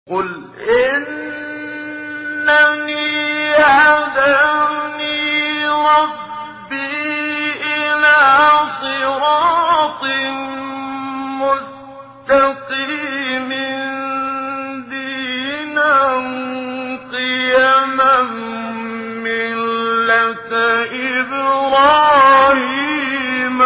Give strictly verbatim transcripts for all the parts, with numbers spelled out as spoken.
قل إنني هداني ربي إلى صراط مستقيم دينا قيما ملة إبراهيم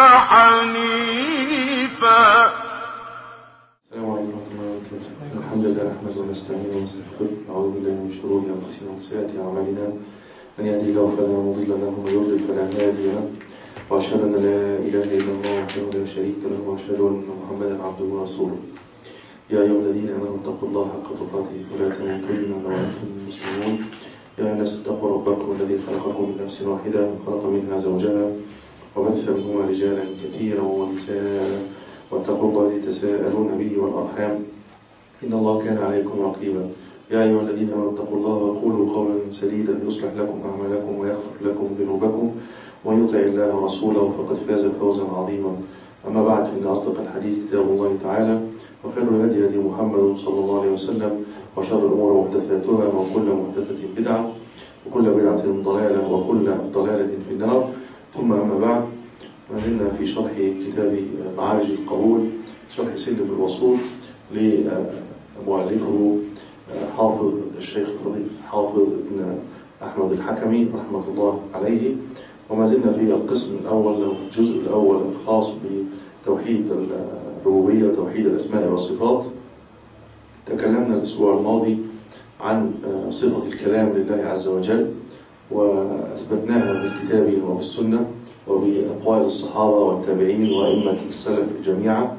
حنيفا. السلام عليكم ورحمة الله وبركاته. الحمد لله نحمده ونستعينه ونستغفره ونعوذ بالله من شرور أنفسنا وسيئات أعمالنا، من يهده الله فلا مضل له ومن يضلل فلا هادي له، وأشهد أن لا إله إلا الله وحده لا شريك له، وأشهد أن محمدا عبده ورسوله. يا أيها الذين آمنوا اتقوا الله حق تقاته ولا تموتن إلا وأنتم مسلمون. يا الناس اتقوا ربكم الذي خلقكم من نفس واحدة وخلق منها زوجها وبث منهما رجالا كثيرا ونساء، واتقوا الله الذي تساءلون به والأرحام إن الله كان عليكم رقيبا. يا أيها الذين آمنوا اتقوا الله وقولوا قولا سديدا يصلح لكم أعمالكم ويغفر لكم ذنوبكم، ومن يطع الله ورسوله فقد فاز فوزا عظيما. أما بعد، فإن أصدق الحديث كتاب الله تعالى، وخير الهدي هدي محمد صلى الله عليه وسلم، وشر الأمور محدثاتها، وكل محدثة بدعة، وكل بدعة ضلالة، وكل ضلالة في النار. ثم أما بعد، ما زلنا في شرح كتاب معارج القبول، شرح سلم الوصول لمؤلفه حافظ الشيخ حافظ ابن أحمد الحكمي رحمة الله عليه. وما زلنا في القسم الأول، الجزء الأول الخاص بتوحيد الربوبية وتوحيد الأسماء والصفات. تكلمنا الأسبوع الماضي عن صفة الكلام لله عز وجل، وأثبتناها بالكتاب وبالسنة وبأقوال الصحابة والتابعين وأئمة السلف جميعا.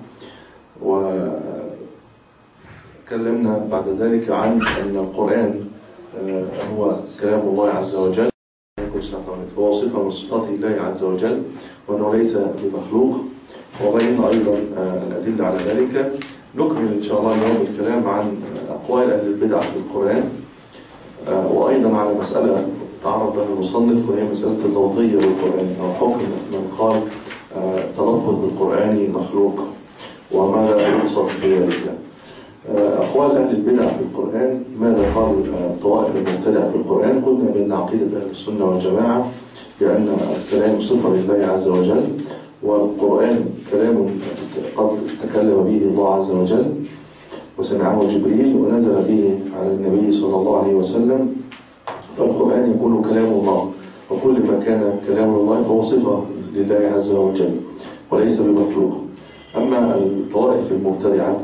وتكلمنا بعد ذلك عن أن القرآن هو كلام الله عز وجل، هو صفة من صفات الله عز وجل، وأنه ليس بمخلوق. وبينا أيضا الأدلة على ذلك. نكمل إن شاء الله اليوم الكلام عن أقوال أهل البدع في القرآن، وأيضا على مسألة تعرض لها المصنف، وهي مسألة اللفظية بالقرآن، أو حكم من قال تلفظ بالقرآن مخلوق، وماذا يقصد بذلك. أقوال أهل البدع في القرآن، ماذا قال الطوائف المبتدعة في القرآن؟ قلنا بأن عقيدة أهل السنة والجماعة بأن الكلام صفة لله عز وجل، والقرآن كلام قد تكلم به الله عز وجل وسمعه جبريل ونزل به على النبي صلى الله عليه وسلم، فالقرآن يكون كلام الله، وكل ما كان كلام الله فهو صفة لله عز وجل وليس بمخلوق. أما الطوائف المبتدعة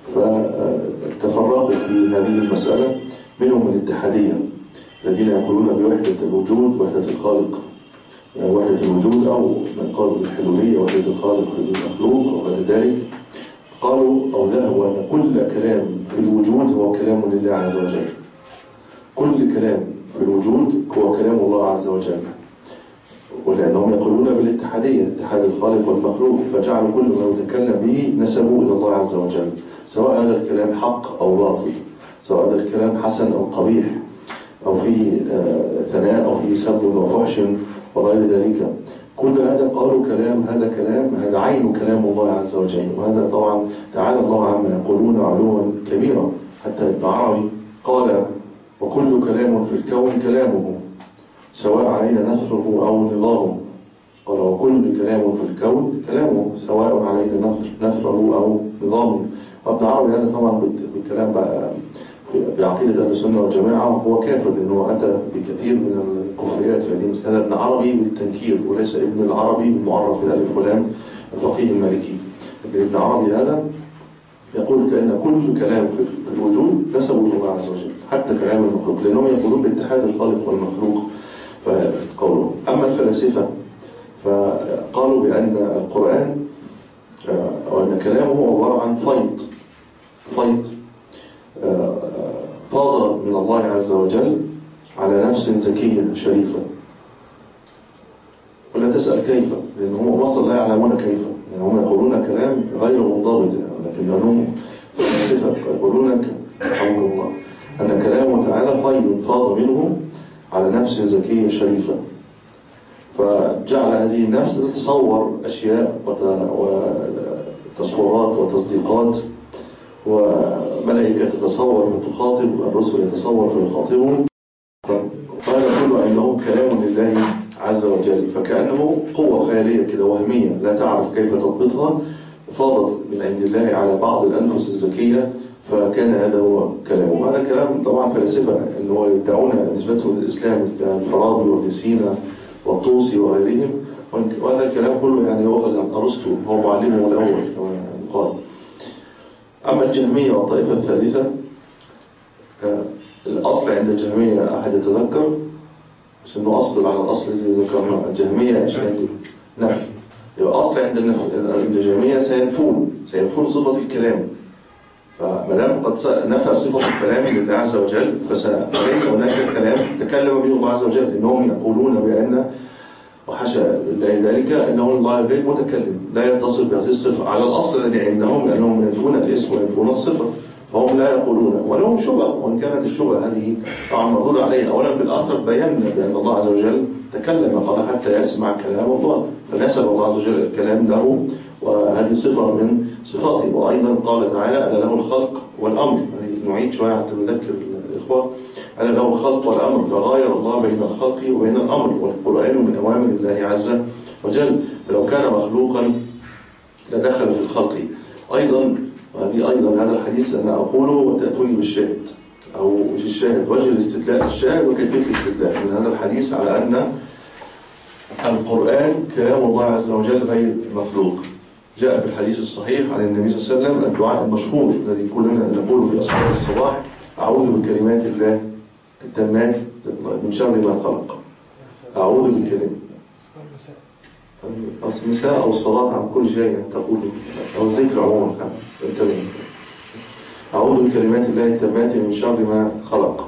فتفرقت في هذه المسألة، منهم الاتحادية الذين يقولون بوحدة الوجود، وحدة الخالق وحدة الوجود، أو من قال بالحلولية وحدة الخالق للمخلوق وغير ذلك. قالوا أو ذهبوا أن كل كلام في الوجود هو كلام لله عز وجل، كل كلام في الوجود هو كلام الله عز وجل، ولأنهم يقولون بالاتحادية، اتحاد الخالق والمخلوق، فجعلوا كل ما يتكلم به نسبوه إلى الله عز وجل، سواء هذا الكلام حق أو باطل، سواء هذا الكلام حسن أو قبيح، أو فيه ثناء أو فيه سب وفحش وغير ذلك. كل هذا قالوا كلام، هذا كلام، هذا عين كلام الله عز وجل. وهذا طبعا تعالى الله عما يقولون علوا كبيرا. حتى ابن عربي قال: وكل كلام في الكون كلامه، سواء علينا نثره أو نظامه. قال: وكل كلام في الكون كلامه، سواء علينا نثره أو نظامه. وابن عربي هذا طبعا بالكلام بعقيدة أهل السنة والجماعة هو كافر، لأنه أتى بكثير من الكفريات في هذه. هذا ابن عربي بالتنكير، وليس ابن العربي المعرف بالألف واللام الفقيه المالكي. ابن عربي هذا يقول كأن كل كلام في الوجود نسبه الله عز وجل، حتى كلام المخلوق، لأنهم يقولون باتحاد الخالق والمخلوق فقولوا. أما الفلاسفة فقالوا بأن القرآن وأن كلامه عبارة عن فيض فيض فاض من الله عز وجل على نفس زكية شريفة. ولا تسأل كيف، لأنهم أصلا لا يعلمون كيف، يعني هم يقولون كلام غير منضبط، لكنهم يقولون رحمه الله أن كلامه تعالى فيض فاض منه على نفس زكية شريفة، فجعل هذه النفس تتصور أشياء وتصورات وتصديقات ملائكة تتصور فتخاطب، الرسل يتصور فيخاطبون، فهذا كله عندهم كلام لله عز وجل، فكأنه قوة خيالية كده وهمية لا تعرف كيف تضبطها، فاضت من عند الله على بعض الأنفس الذكية، فكان هذا هو كلامه. وهذا كلام طبعا فلاسفة اللي هو يدعون نسبته للإسلام كالفارابي وابن سينا والطوسي وغيرهم، وهذا الكلام كله يعني يؤخذ عن أرسطو، هو معلمه الأول كما قال. أما الجهمية والطائفة الثالثة، الأصل عند الجهمية أحد يتذكر عشان نؤصل على الأصل الذي ذكرناه. الجهمية عشان نفي، يبقى أصل عند الجهمية سينفون سينفون صفة الكلام، فما دام قد نفى صفة الكلام لله عز وجل فليس هناك كلام تكلم به الله عز وجل، إنهم يقولون بأن وحاشا لله ذلك انه الله غير متكلم لا يتصل بهذه الصفه على الاصل الذي عندهم، لانهم ينفون الاسم وينفون الصفه، فهم لا يقولون ولهم شبهه، وان كانت الشبهه هذه طبعا مردود عليها. اولا بالاثر بينا بان الله عز وجل تكلم، قال حتى يسمع كلام الله، فنسب الله عز وجل الكلام له، وهذه صفه من صفاته. وايضا قال تعالى الا له الخلق والامر، نعيد شويه حتى نذكر الاخوه، ألا له الخلق والأمر، فغاير الله بين الخلق وبين الأمر، والقرآن من أوامر الله عز وجل، فلو كان مخلوقا لدخل في الخلق. أيضا وهذه أيضا هذا الحديث أنا أقوله وتأتوني بالشاهد، أو مش الشاهد، وجه الاستدلال الشاهد وكيفية الاستدلال من هذا الحديث على أن القرآن كلام الله عز وجل غير مخلوق. جاء في الحديث الصحيح عن النبي صلى الله عليه وسلم الدعاء المشهور الذي كلنا نقوله في أصحاب الصباح: أعوذ بكلمات الله التامات من شر ما خلق. أعوذ بكلمات المساء أو الصلاة عن كل شيء تقول، أو الذكر عموما انتبه. أعوذ بكلمات الله التامات من شر ما خلق.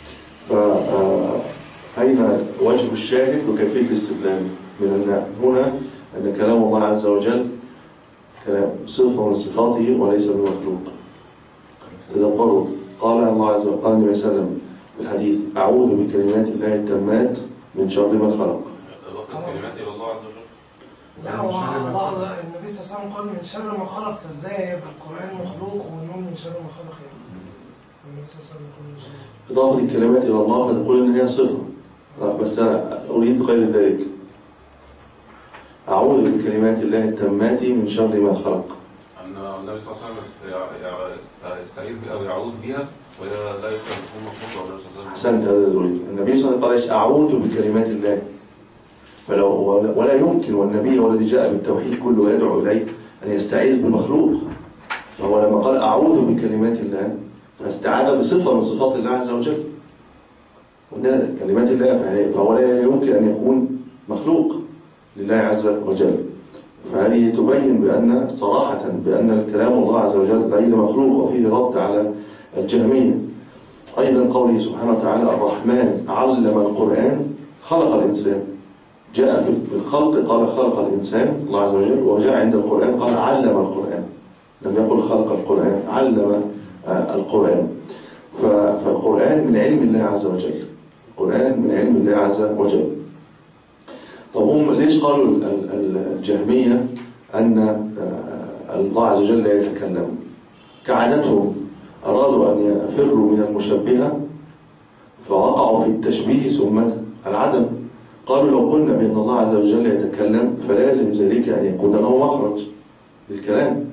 فأين وجه الشاهد وكيفية الاستدلال من أن هنا أن كلام الله عز وجل كلام صفة من صفاته وليس بمخلوق. تدبروا، قال الله عز وجل، قال النبي صلى الله عليه وسلم في الحديث: أعوذ بكلمات الله التامات من شر ما خلق. كلمات إلى الله عز وجل. لا، هو الله النبي صلى الله عليه وسلم قال من شر ما خلق، ازاي يبقى القرآن مخلوق ونقول من شر ما خلق يعني؟ النبي صلى الله عليه وسلم يقول من شر. إضافة الكلمات إلى الله فتقول إن هي صفة، بس أنا أريد غير ذلك. أعوذ بكلمات الله التامات من شر ما خلق. أن النبي صلى الله عليه وسلم يستعيذ أو يعوذ بها ولا لا يكون مخلوق ولا صلى الله عليه وسلم. أحسنت، هذا الأريد. النبي صلى الله عليه وسلم قال: أعوذ بكلمات الله، فلو ولا يمكن، والنبي هو الذي جاء بالتوحيد كله ويدعو إليه، أن يستعيذ بالمخلوق. فهو لما قال أعوذ بكلمات الله فاستعاذ بصفة من صفات الله عز وجل، وده كلمات الله، فهو لا يمكن أن يكون مخلوق لله عز وجل. فهذه تبين بأن صراحة بأن كلام الله عز وجل غير مخلوق، وفيه رد على الجهمية. أيضا قوله سبحانه وتعالى: الرحمن علم القرآن خلق الإنسان. جاء في الخلق قال خلق الإنسان الله عز وجل، وجاء عند القرآن قال علم القرآن، لم يقل خلق القرآن، علم القرآن. فالقرآن من علم الله عز وجل، القرآن من علم الله عز وجل. طب هم ليش قالوا الجهمية أن الله عز وجل لا يتكلم؟ كعادتهم أرادوا أن يفروا من المشبهة فوقعوا في التشبيه ثم العدم. قالوا لو قلنا بأن الله عز وجل يتكلم فلازم ذلك أن يكون له مخرج للكلام،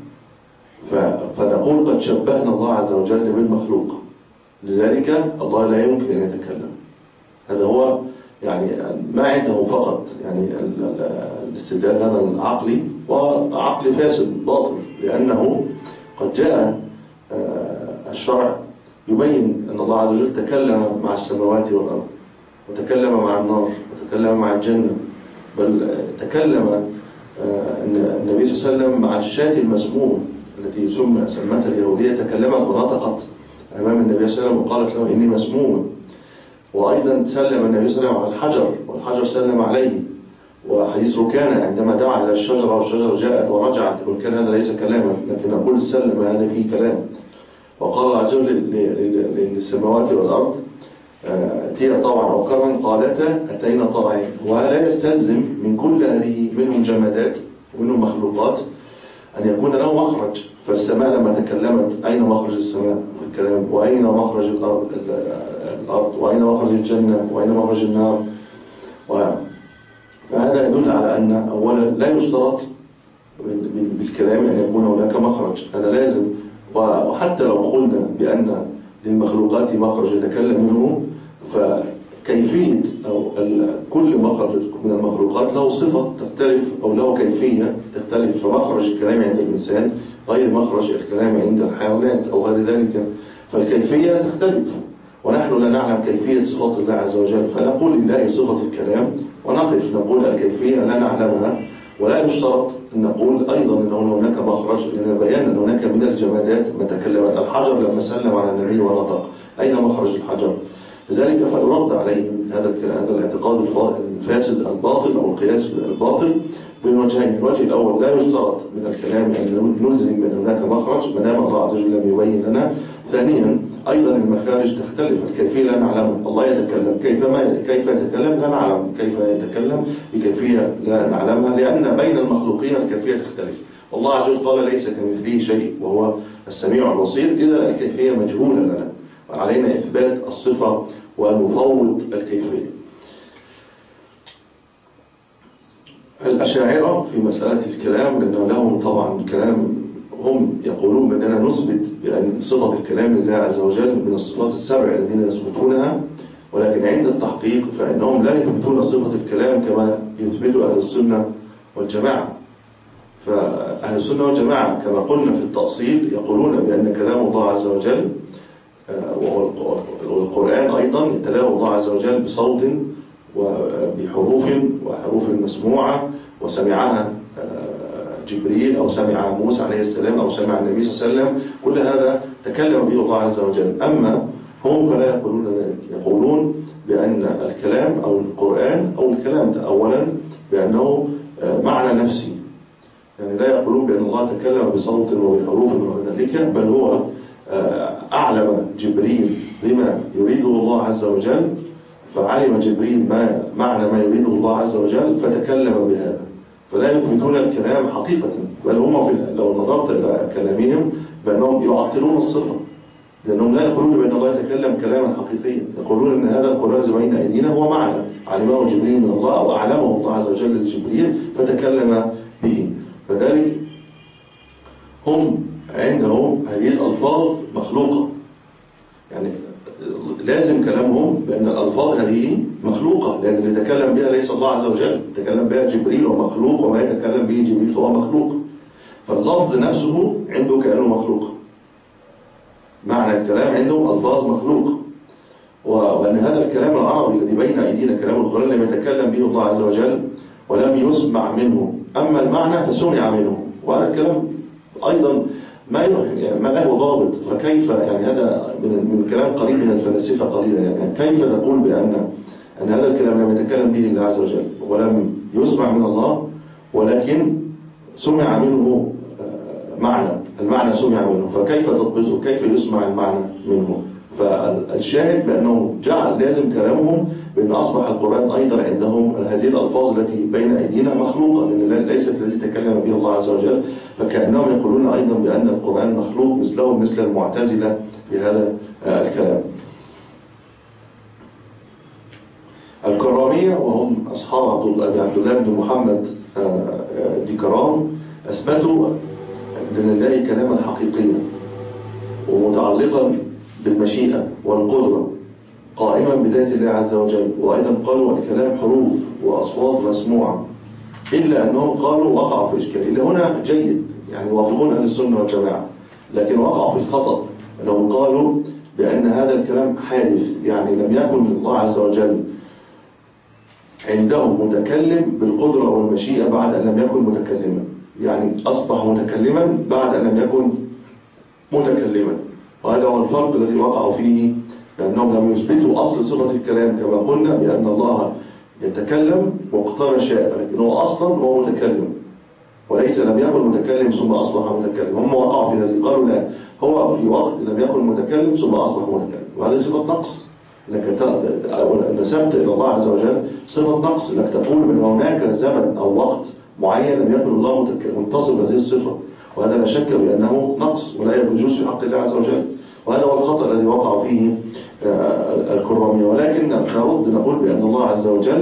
فنقول قد شبهنا الله عز وجل بالمخلوق، لذلك الله لا يمكن أن يتكلم. هذا هو يعني ما عندهم فقط يعني الاستدلال هذا العقلي، وعقل فاسد باطل، لأنه قد جاء الشرع يبين أن الله عز وجل تكلم مع السماوات والأرض، وتكلم مع النار، وتكلم مع الجنة، بل تكلم النبي صلى الله عليه وسلم مع الشاة المسمومة التي سمتها اليهودية، تكلمت ونطقت أمام النبي صلى الله عليه وسلم وقالت له إني مسمومة. وأيضا سلم النبي صلى الله عليه وسلم على الحجر والحجر سلم عليه. وحديث ركانة عندما دعا إلى الشجرة والشجرة جاءت ورجعت، يقول كان هذا ليس كلاما، لكن أقول السلم هذا فيه كلام. وقال الله عز وجل للسماوات والأرض أتينا طوعا أو كرها، قالتا أتينا طوعين. ولا يستلزم من كل هذه منهم جمادات ومنهم مخلوقات أن يكون له مخرج، فالسماء لما تكلمت أين مخرج السماء الكلام، وأين مخرج الأرض الأرض وأين مخرج الجنة وأين مخرج النار. فهذا يدل على أن أولا لا يشترط بالكلام أن يكون هناك مخرج، هذا لازم. وحتى لو قلنا بأن للمخلوقات مخرج يتكلم منه، فكيفية أو كل مخرج من المخلوقات له صفة تختلف أو له كيفية تختلف. فمخرج الكلام عند الإنسان غير مخرج الكلام عند الحيوانات أو غير ذلك، فالكيفية تختلف. ونحن لا نعلم كيفية صفات الله عز وجل، فنقول لله صفة الكلام ونقف نقول الكيفية لا نعلمها. ولا يشترط أن نقول أيضا أن هناك مخرج، لأن بيان أن هناك من الجمادات ما تكلم. الحجر لما سلم على النبي ونطق، أين مخرج الحجر؟ لذلك فيرد عليهم هذا هذا الاعتقاد الفاسد الباطل أو القياس الباطل من وجهين. الوجه الأول لا يشترط من الكلام أن نلزم بأن هناك مخرج ما دام الله عز وجل لم يبين لنا. ثانيا أيضا المخارج تختلف، الكيفية لا نعلمها. الله يتكلم كيف ما كيف يتكلم لا نعلم، كيف يتكلم بكيفية لا نعلمها، لأن بين المخلوقين الكيفية تختلف. والله عز وجل قال ليس كمثله شيء وهو السميع البصير، إذا الكيفية مجهولة لنا وعلينا إثبات الصفة ونفوض الكيفية. الأشاعرة في مسألة الكلام، لأن لهم طبعا الكلام هم يقولون بأننا نثبت بأن صفة الكلام لله عز وجل من الصفات السبع الذين يثبتونها، ولكن عند التحقيق فإنهم لا يثبتون صفة الكلام كما يثبت أهل السنة والجماعة. فأهل السنة والجماعة كما قلنا في التأصيل يقولون بأن كلام الله عز وجل والقرآن أيضا يتلاه الله عز وجل بصوت وبحروف وحروف مسموعة، وسمعها جبريل أو سمع موسى عليه السلام أو سمع النبي صلى الله عليه وسلم، كل هذا تكلم به الله عز وجل. أما هم فلا يقولون ذلك، يقولون بأن الكلام أو القرآن أو الكلام أولا بأنه معنى نفسي، يعني لا يقولون بأن الله تكلم بصوت وبحروف وذلك، بل هو أعلم جبريل بما يريده الله عز وجل، فعلم جبريل ما معنى ما يريده الله عز وجل فتكلم بهذا. فلا يثبتون الكلام حقيقة، بل هم لو نظرت إلى كلامهم بأنهم يعطلون الصفة، لأنهم لا يقولون بأن الله يتكلم كلاما حقيقيا، يقولون أن هذا القرآن الذي بين أيدينا هو معنى علمه جبريل من الله أو أعلمه الله عز وجل لجبريل فتكلم به. فذلك هم عندهم هذه الألفاظ مخلوقة، يعني لازم كلامهم بأن الألفاظ هذه مخلوقة، لأن اللي تكلم بها ليس الله عز وجل، تكلم بها جبريل ومخلوق، وما يتكلم به جبريل فهو مخلوق. فاللفظ نفسه عنده كأنه مخلوق، معنى الكلام عندهم ألفاظ مخلوق، وأن هذا الكلام العربي الذي بين أيدينا كلام القرآن لم يتكلم به الله عز وجل ولم يسمع منه، أما المعنى فسمع منه. وهذا الكلام أيضا ما يعني ما له ضابط، فكيف يعني هذا من من كلام قريب من الفلاسفة قليلا، يعني كيف تقول بأن أن هذا الكلام لم يتكلم به الله عز وجل ولم يسمع من الله، ولكن سمع منه معنى، المعنى سمع منه، فكيف تضبطه؟ كيف يسمع المعنى منه؟ فالشاهد بأنه جعل لازم كلامهم بأن أصبح القرآن أيضا عندهم هذه الألفاظ التي بين أيدينا مخلوقة، لأن ليست التي تكلم بها الله عز وجل، فكأنهم يقولون أيضا بأن القرآن مخلوق مثلهم مثل المعتزلة بهذا الكلام. الكرامية وهم أصحاب عبد الله بن محمد ديكرام أثبتوا لله كلاما حقيقيا ومتعلقا بالمشيئة والقدرة قائما بذات الله عز وجل، وأيضا قالوا الكلام حروف وأصوات مسموعة، إلا أنهم قالوا وقعوا في إشكال. إلا هنا جيد، يعني يوافقون أهل السنة والجماعة، لكن وقعوا في الخطأ أنهم قالوا بأن هذا الكلام حادث، يعني لم يكن الله عز وجل عندهم متكلم بالقدرة والمشيئة بعد أن لم يكن متكلما، يعني أصبح متكلما بعد أن لم يكن متكلما. وهذا هو الفرق الذي وقعوا فيه، لأنهم لم يثبتوا أصل صفة الكلام كما قلنا بأن الله يتكلم وقت شاء، لكن هو أصلا هو متكلم، وليس لم يكن متكلم ثم أصبح متكلم. هم وقعوا في هذه، قالوا لا، هو في وقت لم يكن متكلم ثم أصبح متكلم، وهذه صفة نقص، انك نسبت الى الله عز وجل صفه نقص، انك تقول ان هناك زمن او وقت معين لم يكن الله متصل بهذه الصفه، وهذا لا شك بأنه نقص ولا يجوز في حق الله عز وجل، وهذا هو الخطأ الذي وقع فيه الكرامية. ولكن نرد نقول بأن الله عز وجل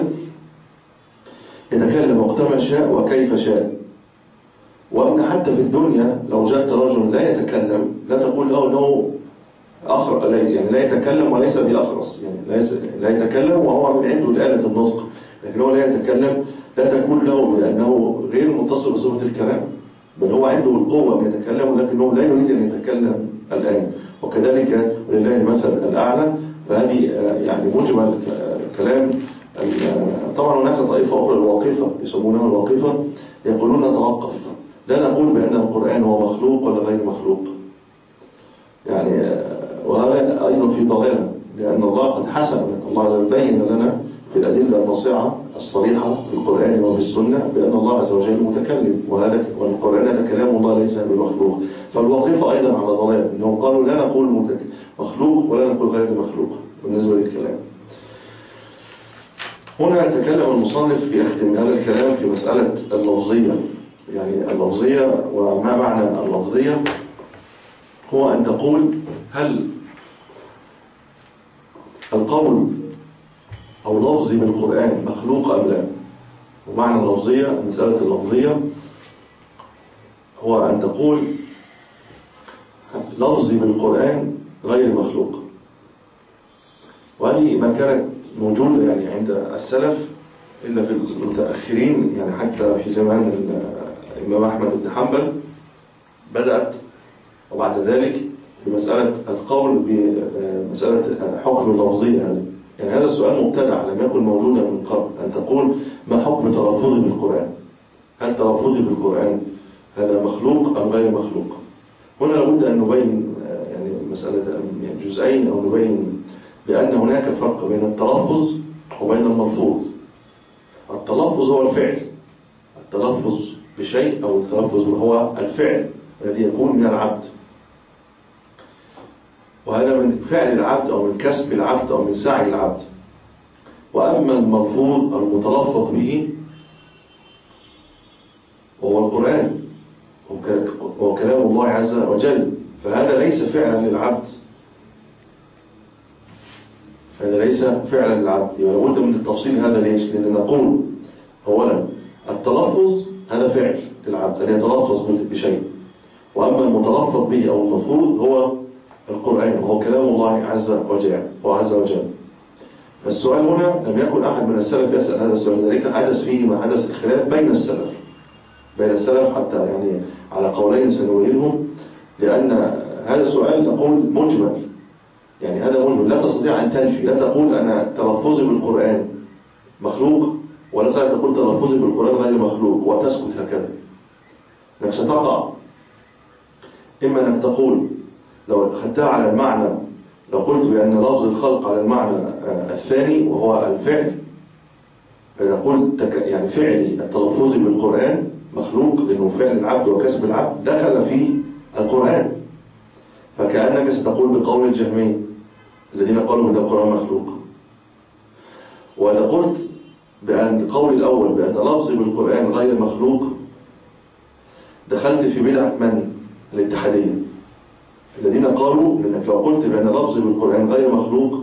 يتكلم وقتما شاء وكيف شاء، وأن حتى في الدنيا لو جاءت رجل لا يتكلم لا تقول له أنه أخر... يعني لا يتكلم وليس بأخرس، يعني لا يتكلم وهو من عنده الآلة النطق، لكن هو لا يتكلم لا تقول له بأنه غير متصل بصفة الكلام، بل هو عنده القوة أن يتكلم ولكنه لا يريد أن يتكلم الآن. وكذلك ولله المثل الأعلى. فهذه يعني مجمل كلام. طبعا هناك طائفة أخرى الواقفة يسمونها الواقفة يقولون توقف، لا نقول بأن القرآن هو مخلوق ولا غير مخلوق، يعني وهذا أيضا في ضلالة، لأن الله قد حسن الله عز وجل بين لنا في الأدلة الناصعة الصريحة في القرآن وفي السنة بأن الله عز وجل متكلم، وهذا والقرآن هذا كلام الله ليس بمخلوق. فالواقفة أيضا على ضلال، إنهم قالوا لا نقول مخلوق ولا نقول غير مخلوق بالنسبة للكلام. هنا يتكلم المصنف في أختم هذا الكلام في مسألة اللفظية، يعني اللفظية. وما معنى اللفظية؟ هو أن تقول هل القول أو لفظي بالقرآن مخلوق أم لا؟ ومعنى اللفظية، مسألة اللفظية هو أن تقول لفظي بالقرآن غير مخلوق. وهذه ما كانت موجودة يعني عند السلف إلا في المتأخرين، يعني حتى في زمان الإمام أحمد بن حنبل بدأت، وبعد ذلك بمسألة القول بمسألة حكم اللفظية هذه. يعني هذا السؤال مبتدع لم يكن موجودا من قبل، أن تقول ما حكم تلفظي بالقرآن؟ هل تلفظي بالقرآن هذا مخلوق أم غير مخلوق؟ هنا لابد أن نبين يعني مسألة جزئين، أو نبين بأن هناك فرق بين التلفظ وبين الملفوظ. التلفظ هو الفعل، التلفظ بشيء أو التلفظ هو الفعل الذي يكون من العبد، وهذا من فعل العبد أو من كسب العبد أو من سعي العبد. وأما الملفوظ أو المتلفظ به وهو القرآن وهو كلام الله عز وجل، فهذا ليس فعلا للعبد، هذا ليس فعلا للعبد. يبقى لابد من التفصيل هذا. ليش؟ لأن نقول أولا التلفظ هذا فعل للعبد أن يتلفظ بشيء، وأما المتلفظ به أو الملفوظ هو القرآن وهو كلام الله عز وجل وعز وجل. فالسؤال هنا لم يكن أحد من السلف يسأل هذا السؤال، ذلك حدث فيه ما حدث الخلاف بين السلف بين السلف حتى يعني على قولين سنويلهم، لأن هذا السؤال نقول مجمل، يعني هذا مجمل لا تستطيع أن تنفي، لا تقول أنا تلفظي بالقرآن مخلوق ولا تقول تلفظي بالقرآن غير مخلوق وتسكت هكذا، انك ستقع. إما أنك تقول لو أخذتها على المعنى، لو قلت بأن لفظ الخلق على المعنى الثاني وهو الفعل، فتقول يعني فعلي التلفظ بالقرآن مخلوق لأنه فعل العبد وكسب العبد دخل في القرآن، فكأنك ستقول بقول الجهمية الذين قالوا بأن القرآن مخلوق. وإذا قلت بأن القول الأول بأن لفظي بالقرآن غير مخلوق دخلت في بدعة من؟ الاتحادية الذين قالوا لأنك لو قلت بأن لفظي بالقرآن غير مخلوق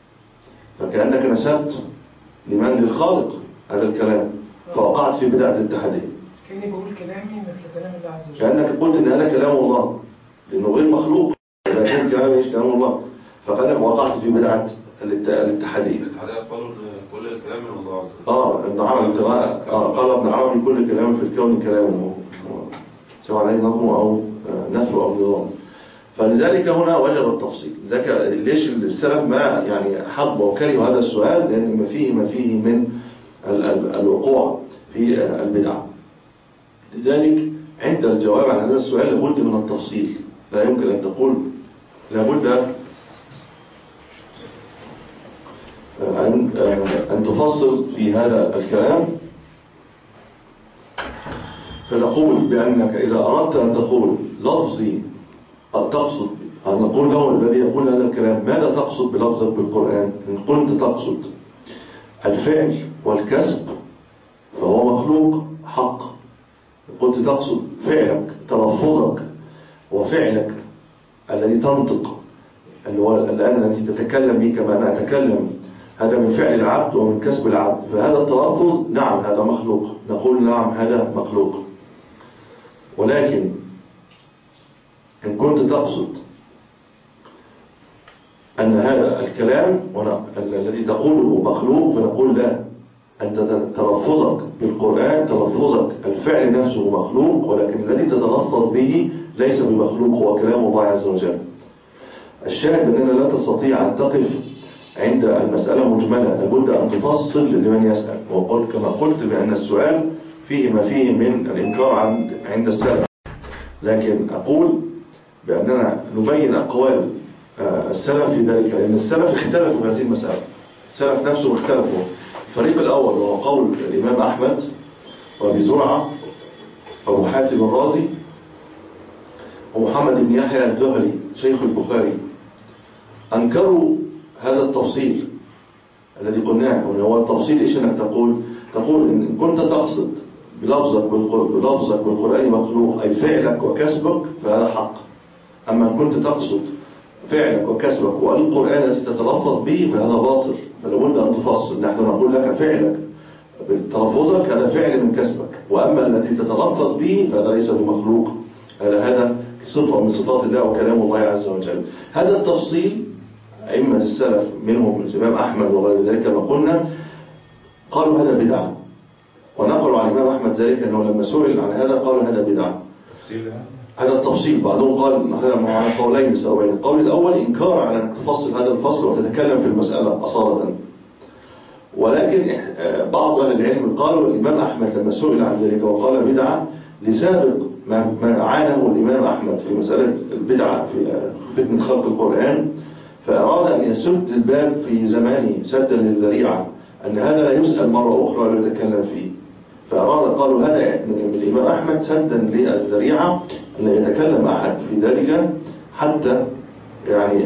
فكأنك نسبت لمن؟ للخالق هذا الكلام، فوقعت في بدعة الاتحادية. كأني بقول كلامي مثل كلام الله عز وجل، كأنك قلت إن هذا كلام الله لأنه غير مخلوق، لكن كلام إيش؟ كلام الله، فقد وقعت في بدعة الاتحادية. الاتحادية قالوا كل الكلام من الله عز وجل. آه ابن عربي آه قال ابن عربي كل كلام في الكون كلامه، سواء عليه نظم أو نثر أو نظام. فلذلك هنا وجب التفصيل. ذلك ليش السلف ما يعني حب وكرهوا هذا السؤال؟ لأن ما فيه ما فيه من الوقوع في البدع. لذلك عند الجواب عن هذا السؤال لابد من التفصيل، لا يمكن أن تقول لابد أن أن تفصل في هذا الكلام. فنقول بأنك إذا أردت أن تقول لفظي تقصد، أن نقول له الذي يقول هذا الكلام ماذا تقصد بلفظك بالقرآن؟ إن كنت تقصد الفعل والكسب فهو مخلوق حق، كنت تقصد فعلك تلفظك وفعلك الذي تنطق اللي هو الآن الذي تتكلم به كما أنا أتكلم، هذا من فعل العبد ومن كسب العبد، فهذا التلفظ نعم هذا مخلوق، نقول نعم هذا مخلوق. ولكن إن كنت تقصد أن هذا الكلام الذي تقوله مخلوق فنقول لا، أنت تلفظك بالقرآن تلفظك الفعل نفسه مخلوق، ولكن الذي تتلفظ به ليس بمخلوق، هو كلام الله عز وجل. الشاهد أننا لا تستطيع أن تقف عند المسألة مجملة، لابد أن تفصل لمن يسأل. وقلت كما قلت بأن السؤال فيه ما فيه من الإنكار عند السلف، لكن أقول بأننا نبين أقوال السلف في ذلك، لأن السلف اختلفوا في هذه المسألة، السلف نفسه اختلفوا. الفريق الأول وهو قول الإمام أحمد وأبي زرعة وأبو حاتم الرازي ومحمد بن يحيى الذهلي شيخ البخاري، أنكروا هذا التفصيل الذي قلناه. وهو التفصيل إيش؟ أنك تقول تقول إن كنت تقصد بلفظك بلفظك بالقرآن مخلوق أي فعلك وكسبك فهذا حق، أما إن كنت تقصد فعلك وكسبك والقرآن الذي تتلفظ به فهذا باطل، فلابد أن تفصل. نحن نقول لك فعلك بتلفظك هذا فعل من كسبك، وأما الذي تتلفظ به فهذا ليس بمخلوق، هذا هذا صفة من صفات الله وكلام الله عز وجل. هذا التفصيل أئمة السلف منهم الإمام أحمد وغير ذلك كما قلنا قالوا هذا بدعة، ونقلوا عن الإمام أحمد ذلك أنه لما سئل عن هذا قالوا هذا بدعة. هذا التفصيل بعضهم قال هذا مع قولين سواء، القول الأول إنكار على أنك تفصل هذا الفصل وتتكلم في المسألة أصالة، ولكن بعض أهل العلم قالوا الإمام أحمد لما سئل عن ذلك وقال بدعة لسابق ما عانه الإمام أحمد في مسألة البدعة في فتنة خلق القرآن، فأراد أن يسد الباب في زمانه سدا للذريعة أن هذا لا يسأل مرة أخرى لا يتكلم فيه، فأراد قالوا هذا من الإمام أحمد سدا للذريعة أن لا يتكلم أحد في ذلك حتى يعني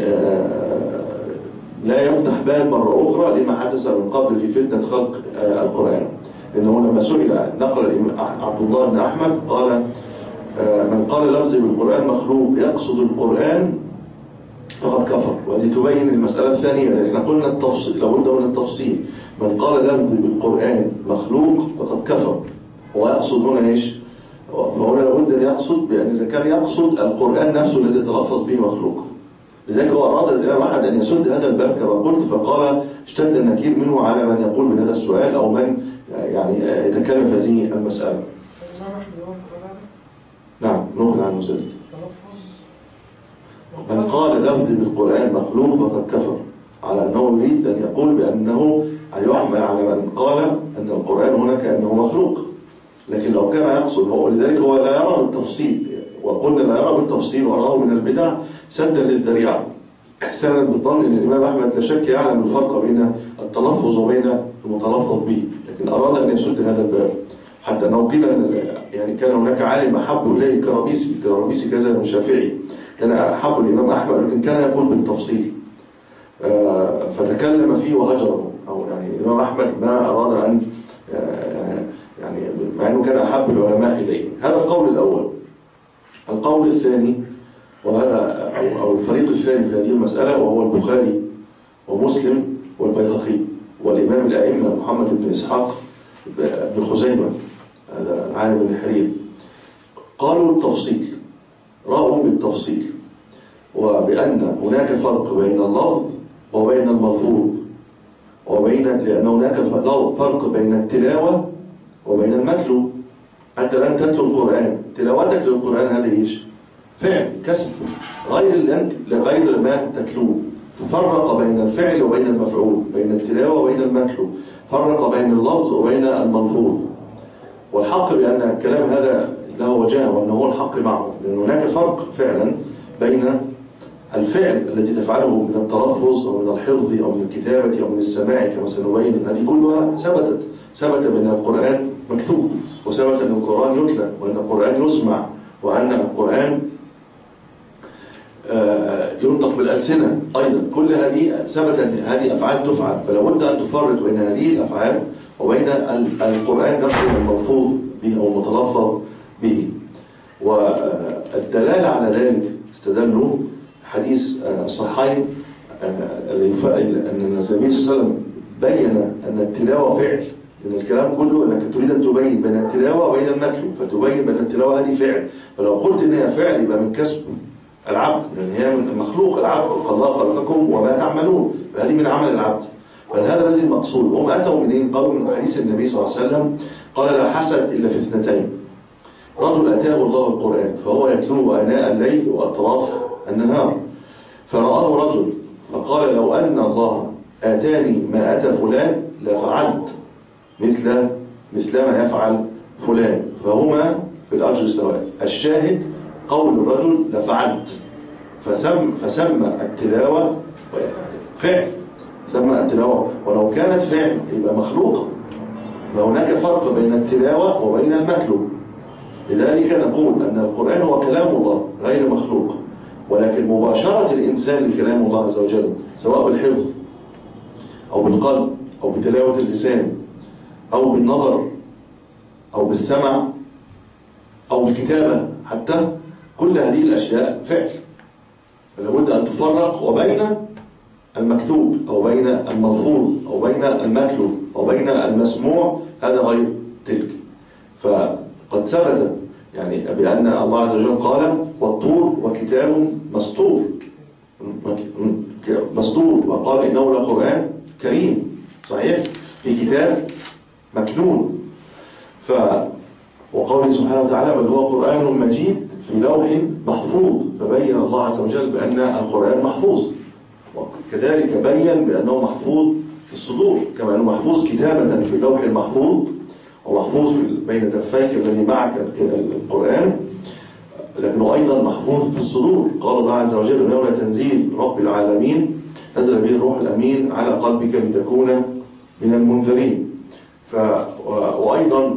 لا يفتح باب مرة أخرى لما حدث من قبل في فتنة خلق القرآن. لأنه لما سئل نقل عبد الله بن أحمد قال من قال لفظي بالقرآن مخلوق يقصد القرآن فقد كفر، وهذه تبين المسألة الثانية، لأن قلنا التفصيل لابد من التفصيل. من قال لفظي بالقرآن مخلوق فقد كفر، ويقصد هنا إيش؟ فهنا لابد أن يقصد بأن إذا كان يقصد القرآن نفسه الذي تلفظ به مخلوق، لذلك هو أراد الإمام أحد أن يسد هذا الباب كما قلت، فقال اشتد النكير منه على من يقول بهذا السؤال أو من يعني يتكلم في هذه المسألة. نعم نقل عن مسلم من قال لفظي بالقرآن مخلوق فقد كفر، على أنه يريد أن يقول بأنه أن يحمل على من قال أن القرآن هنا كأنه مخلوق، لكن لو كان يقصد هو لذلك هو لا يرى بالتفصيل، وقلنا لا يرى بالتفصيل وراه من البدع سدا للذريعة إحسانا بالظن أن الإمام أحمد لا شك يعلم الفرق بين التلفظ وبين المتلفظ به، لكن أراد أن يسد هذا الباب حتى أنه قيل يعني كان هناك عالم أحب إليه كرابيسي كرابيسي كذا من شافعي كان أحب الإمام أحمد، لكن كان يقول بالتفصيل فتكلم فيه وهجره، أو يعني الإمام أحمد ما أراد أن يعني مع أنه كان أحب العلماء إليه. هذا القول الأول. القول الثاني وهذا أو, أو الفريق الثاني في هذه المسألة وهو البخاري ومسلم والبيهقي والإمام الأئمة محمد بن إسحاق بن خزيمة هذا العالم الحرير، قالوا التفصيل، رأوا بالتفصيل وبأن هناك فرق بين اللفظ وبين الملفوظ، وبين لأن هناك فرق بين التلاوة وبين المتلو. أنت لن تتلو القرآن، تلاوتك للقرآن هذه إيش؟ فعل كسب غير غير ما تتلوه، فرق بين الفعل وبين المفعول، بين التلاوة وبين المتلو، فرق بين اللفظ وبين الملفوظ. والحق بأن الكلام هذا له وجهه وأنه هو الحق معه، لأن هناك فرق فعلا بين الفعل التي تفعله من التلفظ أو من الحفظ أو من الكتابة أو من السماع كما سنبين، هذه كلها ثبتت ثبت بأن القرآن مكتوب، وثبت أن القرآن يتلى، وأن القرآن يسمع، وأن القرآن ينطق بالألسنة أيضا. كل هذه ثبت أن هذه أفعال تفعل، فلا بد أن تفرق بين هذه الأفعال وبين القرآن نفسه الملفوظ به أو المتلفظ به. والدلالة على ذلك استدلوا حديث الصحيحين أن النبي صلى الله عليه وسلم بين أن التلاوة فعل، لأن الكلام كله أنك تريد أن تبين بين التلاوة وبين المتلو، فتبين بين التلاوة هذه فعل، فلو قلت إن هي فعل يبقى من كسب العبد، لأن هي من مخلوق العبد، الله خلقكم وما تعملون، فهذه من عمل العبد. فهذا الذي المقصود. هم أتوا منين؟ قالوا من حديث النبي صلى الله عليه وسلم قال لا حسد إلا في اثنتين: رجل أتاه الله القرآن فهو يتلوه آناء الليل وأطراف النهار، فرآه رجل فقال لو أن الله آتاني ما أتى فلان لفعلت مثل مثل ما يفعل فلان، فهما في الأجر سواء. الشاهد قول الرجل لفعلت، فثم فسمى التلاوة فعل، سمى التلاوة، ولو كانت فعل يبقى مخلوقة، فهناك فرق بين التلاوة وبين المتلو. لذلك نقول أن القرآن هو كلام الله غير مخلوق، ولكن مباشرة الإنسان لكلام الله عز وجل سواء بالحفظ أو بالقلب أو بتلاوة اللسان أو بالنظر أو بالسمع أو بالكتابة حتى، كل هذه الأشياء فعل. فلابد أن تفرق وبين المكتوب أو بين الملفوظ أو بين المتلو أو بين المسموع، هذا غير تلك. فقد ثبت يعني بأن الله عز وجل قال والطور وكتاب مسطور مسطور، وقال إنه لقرآن كريم، صحيح، في كتاب مكنون. ف وقوله سبحانه وتعالى بل هو قرآن مجيد في لوح محفوظ، فبين الله عز وجل بأن القرآن محفوظ، وكذلك بين بأنه محفوظ في الصدور، كما أنه محفوظ كتابة في اللوح المحفوظ ومحفوظ بين دفيك الذي معك القرآن، لكنه أيضا محفوظ في الصدور. قال الله عز وجل إنه لتنزيل رب العالمين نزل به الروح الأمين على قلبك لتكون من المنذرين. ف... وأيضا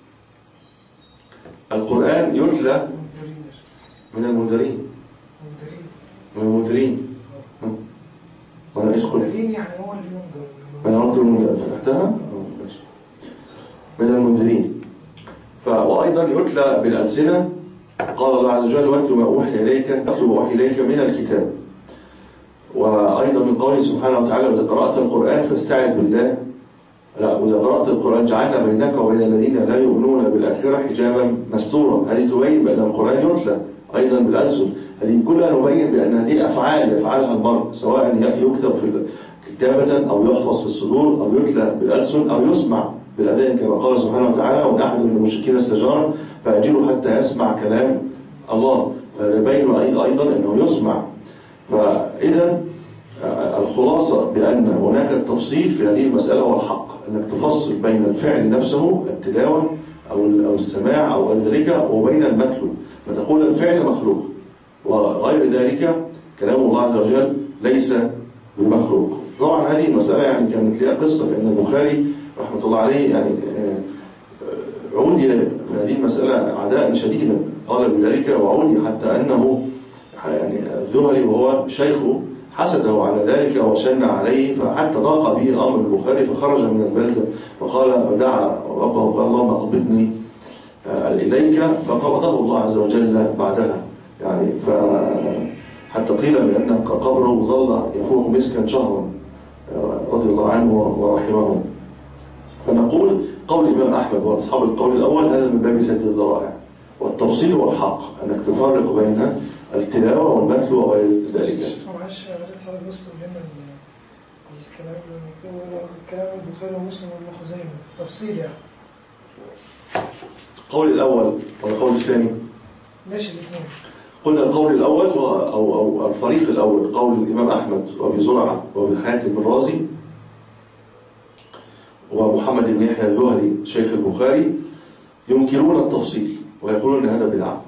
القرآن يتلى من المنذرين من المنذرين وانا ايش قلت؟ يعني هو اللي ينذر. انا قلت المنذر فتحتها من المنذرين. ف... وايضا يتلى بالألسنة. قال الله عز وجل واتل ما اوحي اليك اتلو ما اوحي اليك من الكتاب. وايضا من قوله سبحانه وتعالى واذا قرأت القرآن فاستعذ بالله، لا واذا قرأت القرآن جعلنا بينك وبين الذين لا يؤمنون بالآخرة حجابا مستورا. هذه تبين بأن القرآن يتلى ايضا بالألسن. هذه كلها نبين بأن هذه أفعال يفعلها المرء، سواء يكتب في كتابة أو يحفظ في الصدور أو يتلى بالألسن أو يسمع بالأذان، كما قال سبحانه وتعالى وإن أحد من المشركين استجار فأجله حتى يسمع كلام الله. فيبين أيضا أنه يسمع. فإذا الخلاصة بأن هناك التفصيل في هذه المسألة هو الحق، أنك تفصل بين الفعل نفسه التلاوة أو السماع أو غير ذلك وبين المتلو، فتقول الفعل مخلوق وغير ذلك كلام الله عز وجل ليس بمخلوق. طبعا هذه المسألة يعني كانت لها قصة، لأن البخاري رحمة الله عليه يعني عودي هذه المسألة عداء شديدا، قال بذلك وعودي حتى أنه يعني الذهلي وهو شيخه حسده على ذلك وشن عليه، فحتى ضاق به الأمر البخاري فخرج من البلدة وقال ودعا ربه وقال اللهم اقبضني إليك، فقبضه الله عز وجل بعدها يعني. فحتى قيل بأن قبره ظل يفوح مسكا شهرا رضي الله عنه ورحمه. فنقول قول الإمام أحمد وأصحاب القول الأول هذا من باب سد الذرائع، والتفصيل والحق أنك تفرق بين التلاوة والمتلو وغير ذلك. معلش يا غريب حضرتك بس لنا الكلام الكلام البخاري ومسلم وابن خزيمة تفصيل يعني. القول الأول والقول الثاني ماشي الاثنين. قلنا القول الأول أو أو الفريق الأول قول الإمام أحمد وأبي زرعة وأبي حاتم الرازي ومحمد بن يحيى الذهلي شيخ البخاري، ينكرون التفصيل ويقولون أن هذا بدعة.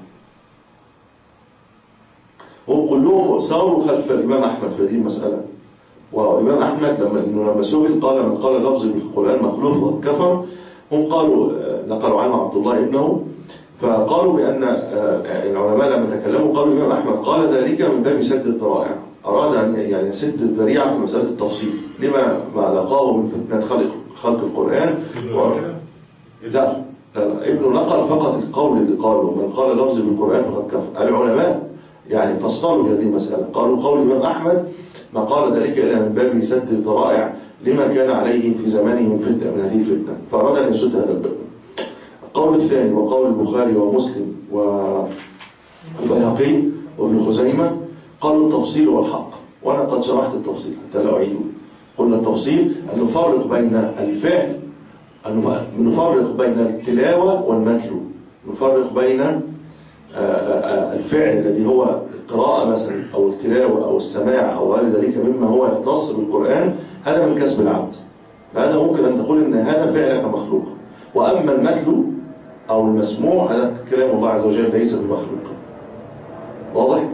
هم كلهم ساروا خلف الإمام أحمد في هذه المسألة. والإمام أحمد لما لما سئل قال من قال لفظ بالقرآن مخلوق كفر. هم قالوا نقلوا عنه عبد الله ابنه، فقالوا بأن العلماء لما تكلموا قالوا الإمام أحمد قال ذلك من باب سد الذرائع، أراد أن يعني سد الذريعة في مسألة التفصيل لما ما لقاه من فتنة خلق خلق القرآن. و... لا لا لا ابن نقل فقط القول اللي قاله من قال لفظ بالقرآن فقد كفر. العلماء يعني فصلوا هذه المسألة، قالوا قول الإمام أحمد ما قال ذلك إلا من باب سد الذرائع لما كان عليه في زمانه من فتنة من هذه الفتنة، فأراد أن يسد هذا الباب. القول الثاني وقول البخاري ومسلم والبيهقي وابن خزيمة قالوا التفصيل والحق، وأنا قد شرحت التفصيل حتى لا أعيده. قلنا التفصيل أن نفرق بين الفعل، أن نفرق بين التلاوة والمتلو، نفرق بين الفعل الذي هو القراءة مثلا أو التلاوة أو السماع أو غير ذلك مما هو يختص بالقرآن، هذا من كسب العبد، فهذا ممكن أن تقول أن هذا فعلك مخلوق. وأما المتلو أو المسموع هذا كلام الله عز وجل ليس بمخلوق. واضح؟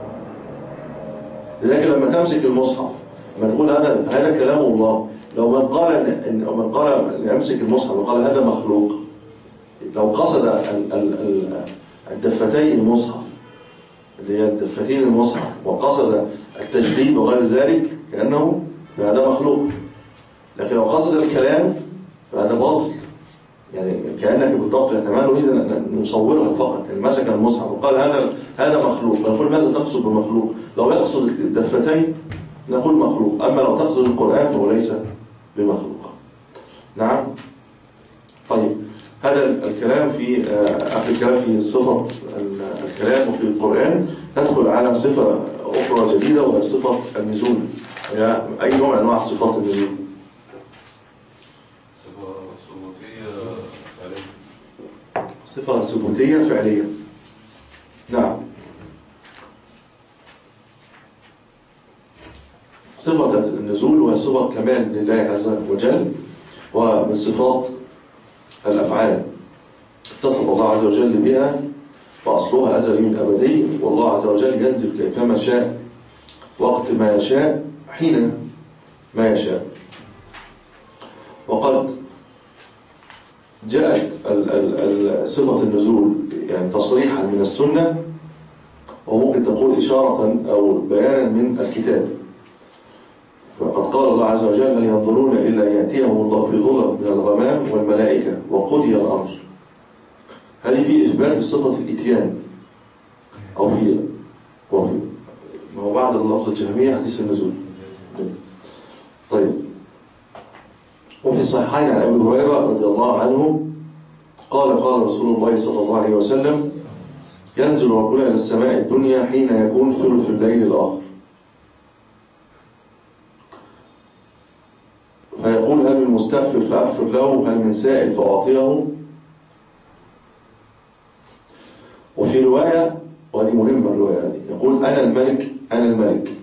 لذلك لما تمسك المصحف لما تقول هذا هذا كلام الله، لو من قال إن من قال يمسك المصحف وقال هذا مخلوق، لو قصد ال ال الدفتين المصحف اللي هي الدفتين المصحف وقصد التجديد وغير ذلك كأنه هذا مخلوق. لكن لو قصد الكلام فهذا باطل، يعني كأنك بالضبط احنا ما نريد أن نصورها فقط، يعني مسك المصحف وقال هذا هذا مخلوق، فنقول ماذا تقصد بالمخلوق؟ لو يقصد الدفتين نقول مخلوق، أما لو تقصد القرآن فهو ليس بمخلوق. نعم. طيب هذا الكلام في آخر الكلام في صفة الكلام وفي القرآن. ندخل على صفة أخرى جديدة وهي صفة النزول. هي أي نوع من أنواع صفات النزول؟ صفة ثبوتية فعلية. نعم. صفة النزول وهي صفة كمال لله عز وجل، ومن صفات الأفعال اتصف الله عز وجل بها وأصلها أزلي أبدي، والله عز وجل ينزل كيفما شاء وقت ما يشاء حين ما يشاء. وقد جاءت صفة النزول يعني تصريحا من السنة، وممكن تقول إشارة أو بيانا من الكتاب. فقد قال الله عز وجل هل ينظرون إلا يأتيهم الله في ظلل من الغمام والملائكة وقضي الأمر. هل في إثبات صفة الإتيان أو في وفي ما هو بعد اللفظ الجهمية حديث النزول. طيب وفي الصحيحين عن أبي هريرة رضي الله عنه قال قال رسول الله صلى الله عليه وسلم ينزل ربنا إلى السماء الدنيا حين يكون ثلث الليل الآخر فيقول هل من مستغفر فأغفر له، هل من سائل فأعطيه. وفي رواية وهذه مهمة الرواية هذه يقول أنا الملك أنا الملك.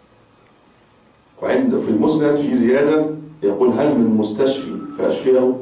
وعند في المسند في زيادة يقول هل من مستشفي فأشفيه.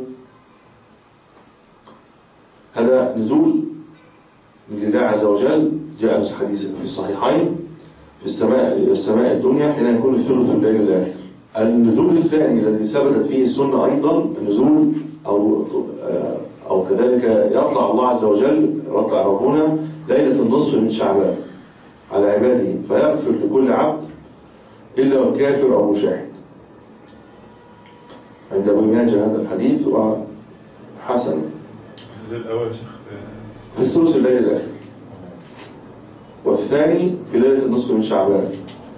هذا نزول من الله عز وجل جاء في حديث في الصحيحين في السماء السماء الدنيا حين يكون الثلث الليل الآخر. النزول الثاني الذي ثبتت فيه السنة أيضا نزول أو أو كذلك يطلع الله عز وجل يطلع ربنا ليلة النصف من شعبان على عباده فيغفر لكل عبد إلا والكافر أو مشاهد. عند أبي ماجه هذا الحديث وحسن الأول شيخ في الثلث الليل الآخر، والثاني في ليلة النصف من شعبان.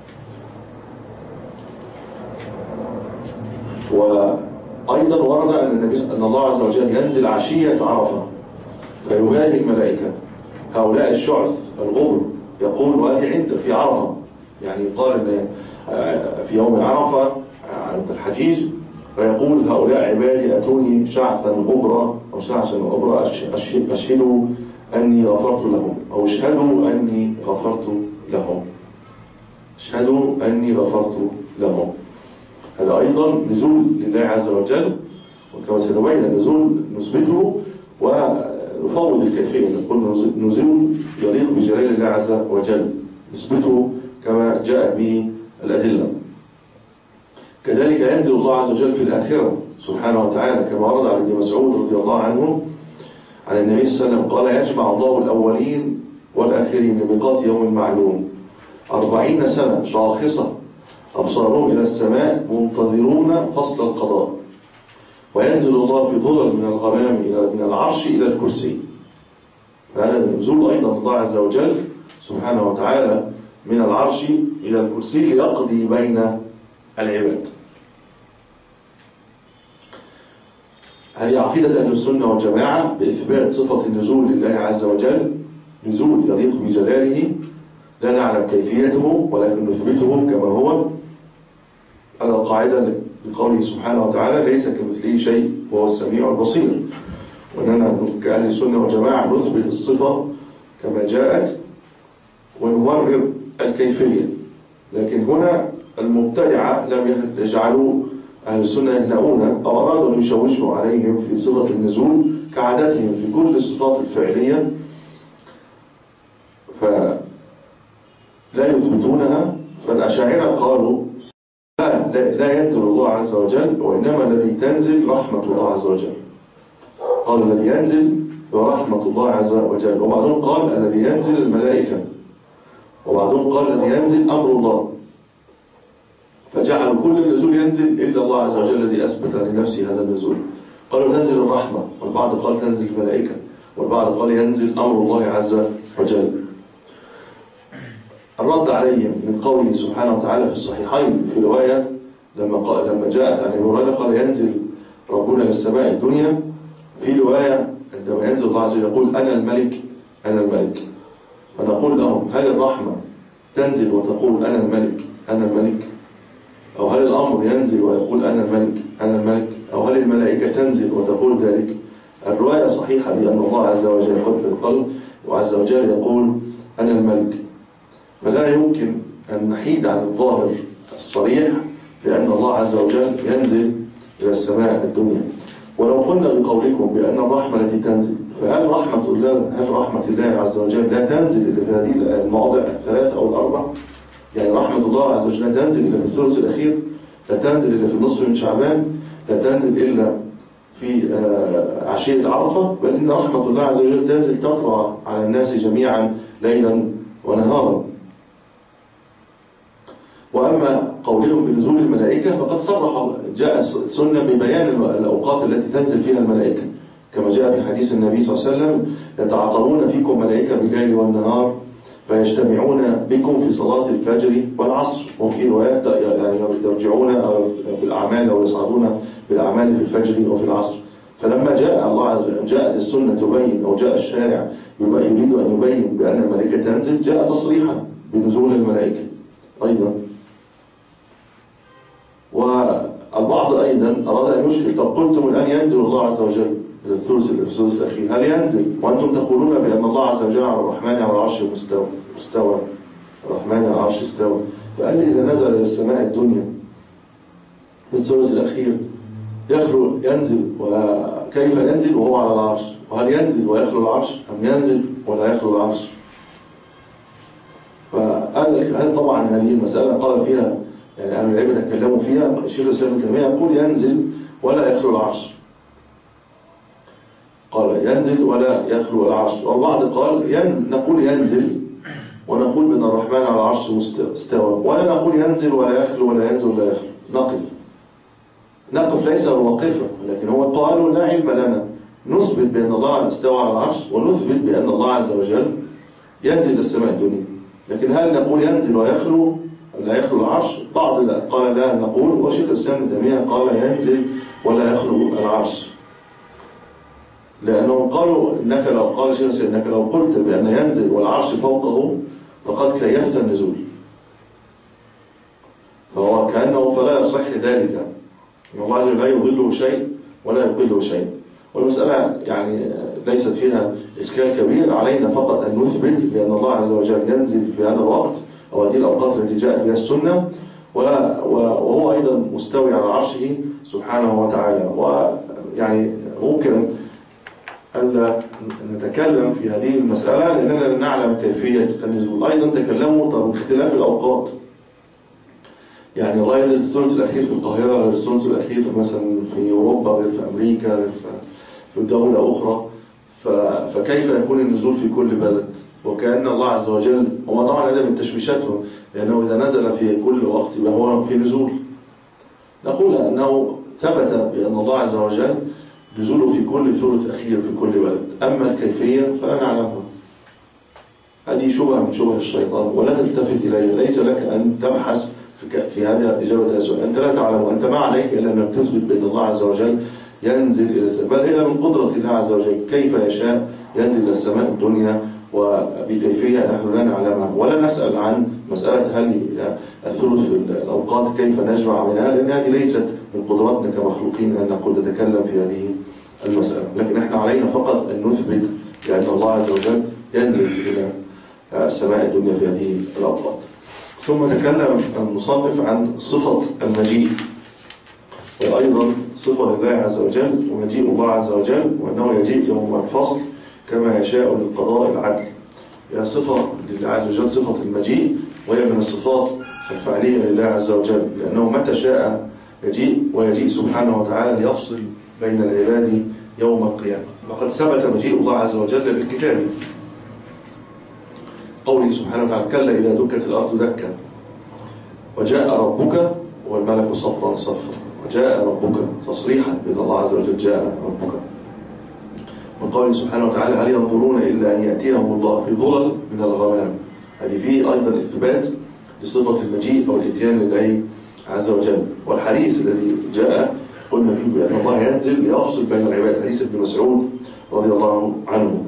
وأيضا ورد أن النبي أن الله عز وجل ينزل عشية عرفة فيباهي الملائكة هؤلاء الشعث الغبر يقول وهذه عند في عرفة، يعني يقال أن في يوم عرفة عند الحجيج فيقول هؤلاء عبادي أتوني شعثا غبرا أو شعثا غبرا أشهدوا أني غفرت لهم أو اشهدوا أني غفرت لهم اشهدوا أني غفرت لهم. هذا أيضا نزول لله عز وجل، وكما سنبين النزول نثبته ونفوض الكيفية، نقول نزول يليق بجلال الله عز وجل نثبته كما جاء به الأدلة. كذلك ينزل الله عز وجل في الآخرة سبحانه وتعالى كما ورد عن ابن مسعود رضي الله عنه عن النبي صلى الله عليه وسلم قال يجمع الله الأولين والآخرين لميقات يوم معلوم أربعين سنة شاخصة أبصارهم إلى السماء منتظرون فصل القضاء وينزل الله في ظلل من الغمام من العرش إلى الكرسي. فهذا نزول أيضا الله عز وجل سبحانه وتعالى من العرش إلى الكرسي ليقضي بين العباد. هذه عقيدة أهل السنة والجماعة بإثبات صفة النزول لله عز وجل، نزول يليق بجلاله لا نعلم كيفيته ولكن نثبته كما هو على القاعدة بقوله سبحانه وتعالى ليس كمثله شيء وهو السميع البصير. وأننا كأهل السنة والجماعة نثبت الصفة كما جاءت ونمرر الكيفية. لكن هنا المبتدعة لم يجعلوا أهل السنة يهنؤون أو أرادوا أن يشوشوا عليهم في صفة النزول كعادتهم في كل الصفات الفعلية، فلا يثبتونها. فالأشاعرة قالوا لا, لا, لا ينزل الله عز وجل، وإنما الذي تنزل رحمة الله عز وجل. قال الذي ينزل ورحمة الله عز وجل، وبعضهم قال الذي ينزل الملائكة، وبعضهم قال الذي ينزل أمر الله. فجعلوا كل النزول ينزل إلا الله عز وجل الذي أثبت لنفسه هذا النزول. قالوا تنزل الرحمة، والبعض قال تنزل الملائكة، والبعض قال ينزل أمر الله عز وجل. الرد عليهم من قوله سبحانه وتعالى في الصحيحين في رواية لما قال لما جاءت عن أبي هريرة قال ينزل ربنا للسماء الدنيا، في رواية عندما ينزل الله عز وجل يقول أنا الملك أنا الملك. فنقول لهم هل الرحمة تنزل وتقول أنا الملك أنا الملك، أو هل الأمر ينزل ويقول أنا الملك أنا الملك، أو هل الملائكة تنزل وتقول ذلك؟ الرواية صحيحة بأن الله عز وجل قال وعز وجل يقول أنا الملك. فلا يمكن أن نحيد عن الظاهر الصريح بأن الله عز وجل ينزل إلى السماء الدنيا. ولو قلنا بقولكم بأن الرحمة التي تنزل، فهل رحمة الله هل رحمة الله عز وجل لا تنزل إلا في هذه المواضع الثلاث أو الأربع؟ يعني رحمة الله عز وجل لا تنزل إلا في الثلث الأخير، لا تنزل إلا في النصف من شعبان، لا تنزل إلا في عشية عرفة، بل إن رحمة الله عز وجل تنزل تطلع على الناس جميعا ليلا ونهارا. وأما قولهم بنزول الملائكة فقد صرح جاء السنة ببيان الأوقات التي تنزل فيها الملائكة، كما جاء في حديث النبي صلى الله عليه وسلم يتعاقبون فيكم ملائكة بالليل والنهار فيجتمعون بكم في صلاة الفجر والعصر، وفي روايات يعني يرجعون بالأعمال أو يصعدون بالأعمال في الفجر وفي العصر. فلما جاء الله عز وجل جاءت السنة تبين أو جاء الشارع يريد أن يبين بأن الملائكة تنزل، جاء تصريحا بنزول الملائكة أيضا. والبعض أيضا أراد أن يشكل، طب قلتم الآن ينزل الله عز وجل إلى الثلث الثلث الأخير، هل ينزل وأنتم تقولون بأن الله عز وجل على الرحمن على العرش مستوى مستوى الرحمن على العرش استوى؟ فقال لي إذا نزل إلى السماء الدنيا في الثلث الأخير يخلو ينزل، وكيف ينزل وهو على العرش؟ وهل ينزل ويخلو العرش أم ينزل ولا يخلو العرش؟ فهذا طبعا هذه المسألة قال فيها يعني أهل العلم تكلموا فيها. الشيخ الإسلام ابن تيمية يقول ينزل ولا يخلو العرش، قال ينزل ولا يخلو العرش. والبعض قال ين... نقول ينزل ونقول بأن الرحمن على العرش استوى، ولا نقول ينزل ولا يخلو ولا ينزل ولا يخلو. نقف نقف ليس واقفا، لكن هو قالوا لا علم لنا، نثبت بأن الله استوى على العرش ونثبت بأن الله عز وجل ينزل السماء الدنيا. لكن هل نقول ينزل ويخلو لا يخلو العرش؟ بعض لا قال لا نقول، وشيخ الإسلام ابن تيمية قال ينزل ولا يخلو العرش، لأنهم قالوا إنك لو قال شيخ الإسلام إنك لو قلت بأن ينزل والعرش فوقه فقد كيفت النزول، فهو كأنه فلا يصح ذلك، إن الله عز وجل لا يظله شيء ولا يقله شيء. والمسألة يعني ليست فيها إشكال كبير، علينا فقط أن نثبت بأن الله عز وجل ينزل في هذا الوقت أو هذه الأوقات التي جاءت بها السنة، ولا وهو أيضا مستوي على عرشه سبحانه وتعالى. ويعني ممكن أن نتكلم في هذه المسألة لأننا لا نعلم كيفية النزول. أيضا تكلموا طب اختلاف الأوقات، يعني الله ينزل الثلث الأخير في القاهرة غير الثلث الأخير مثلا في أوروبا غير في أمريكا غير في دولة أخرى، فكيف يكون النزول في كل بلد؟ وكأن الله عز وجل هو طبعا هذا من تشويشاتهم، لأنه إذا نزل في كل وقت يبقى هو في نزول. نقول أنه ثبت بأن الله عز وجل نزوله في كل ثلث أخير في كل بلد، أما الكيفية فلا نعلمها. هذه شبهة من شبه الشيطان ولا تلتفت إليها. ليس لك أن تبحث في, في هذه إجابة هذا السؤال، أنت لا تعلم، وأنت ما عليك إلا أن تثبت بأن الله عز وجل ينزل إلى السماء، بل هي من قدرة الله عز وجل كيف يشاء ينزل إلى السماء الدنيا وبكيفية نحن لا نعلمها، ولا نسأل عن مسألة هل الثلث الأوقات كيف نجمع منها، لأن هذه ليست من قدراتنا كمخلوقين أن نقول نتكلم في هذه المسألة. لكن احنا علينا فقط أن نثبت بأن الله عز وجل ينزل إلى السماء الدنيا في هذه الأوقات. ثم تكلم المصنف عن صفة المجيء، وأيضا صفة لله عز وجل ومجيء الله عز وجل، وأنه يجيء يوم الفصل كما يشاء للقضاء العدل. هي صفة لله عز وجل صفة المجيء، وهي من الصفات الفعلية لله عز وجل، لأنه متى شاء يجيء، ويجيء سبحانه وتعالى ليفصل بين العباد يوم القيامة. وقد ثبت مجيء الله عز وجل بالكتاب، قوله سبحانه وتعالى كلا إذا دكت الأرض دكا وجاء ربك والملك صفا صفا. وجاء ربك تصريحا بأن الله عز وجل جاء ربك. من قوله سبحانه وتعالى هل ينظرون إلا أن يأتيهم الله في ظلل من الغمام. هذه فيه أيضا إثبات لصفة المجيء أو الإتيان لله عز وجل. والحديث الذي جاء قلنا فيه بأن الله ينزل ليفصل بين العباد، حديث ابن مسعود رضي الله عنه.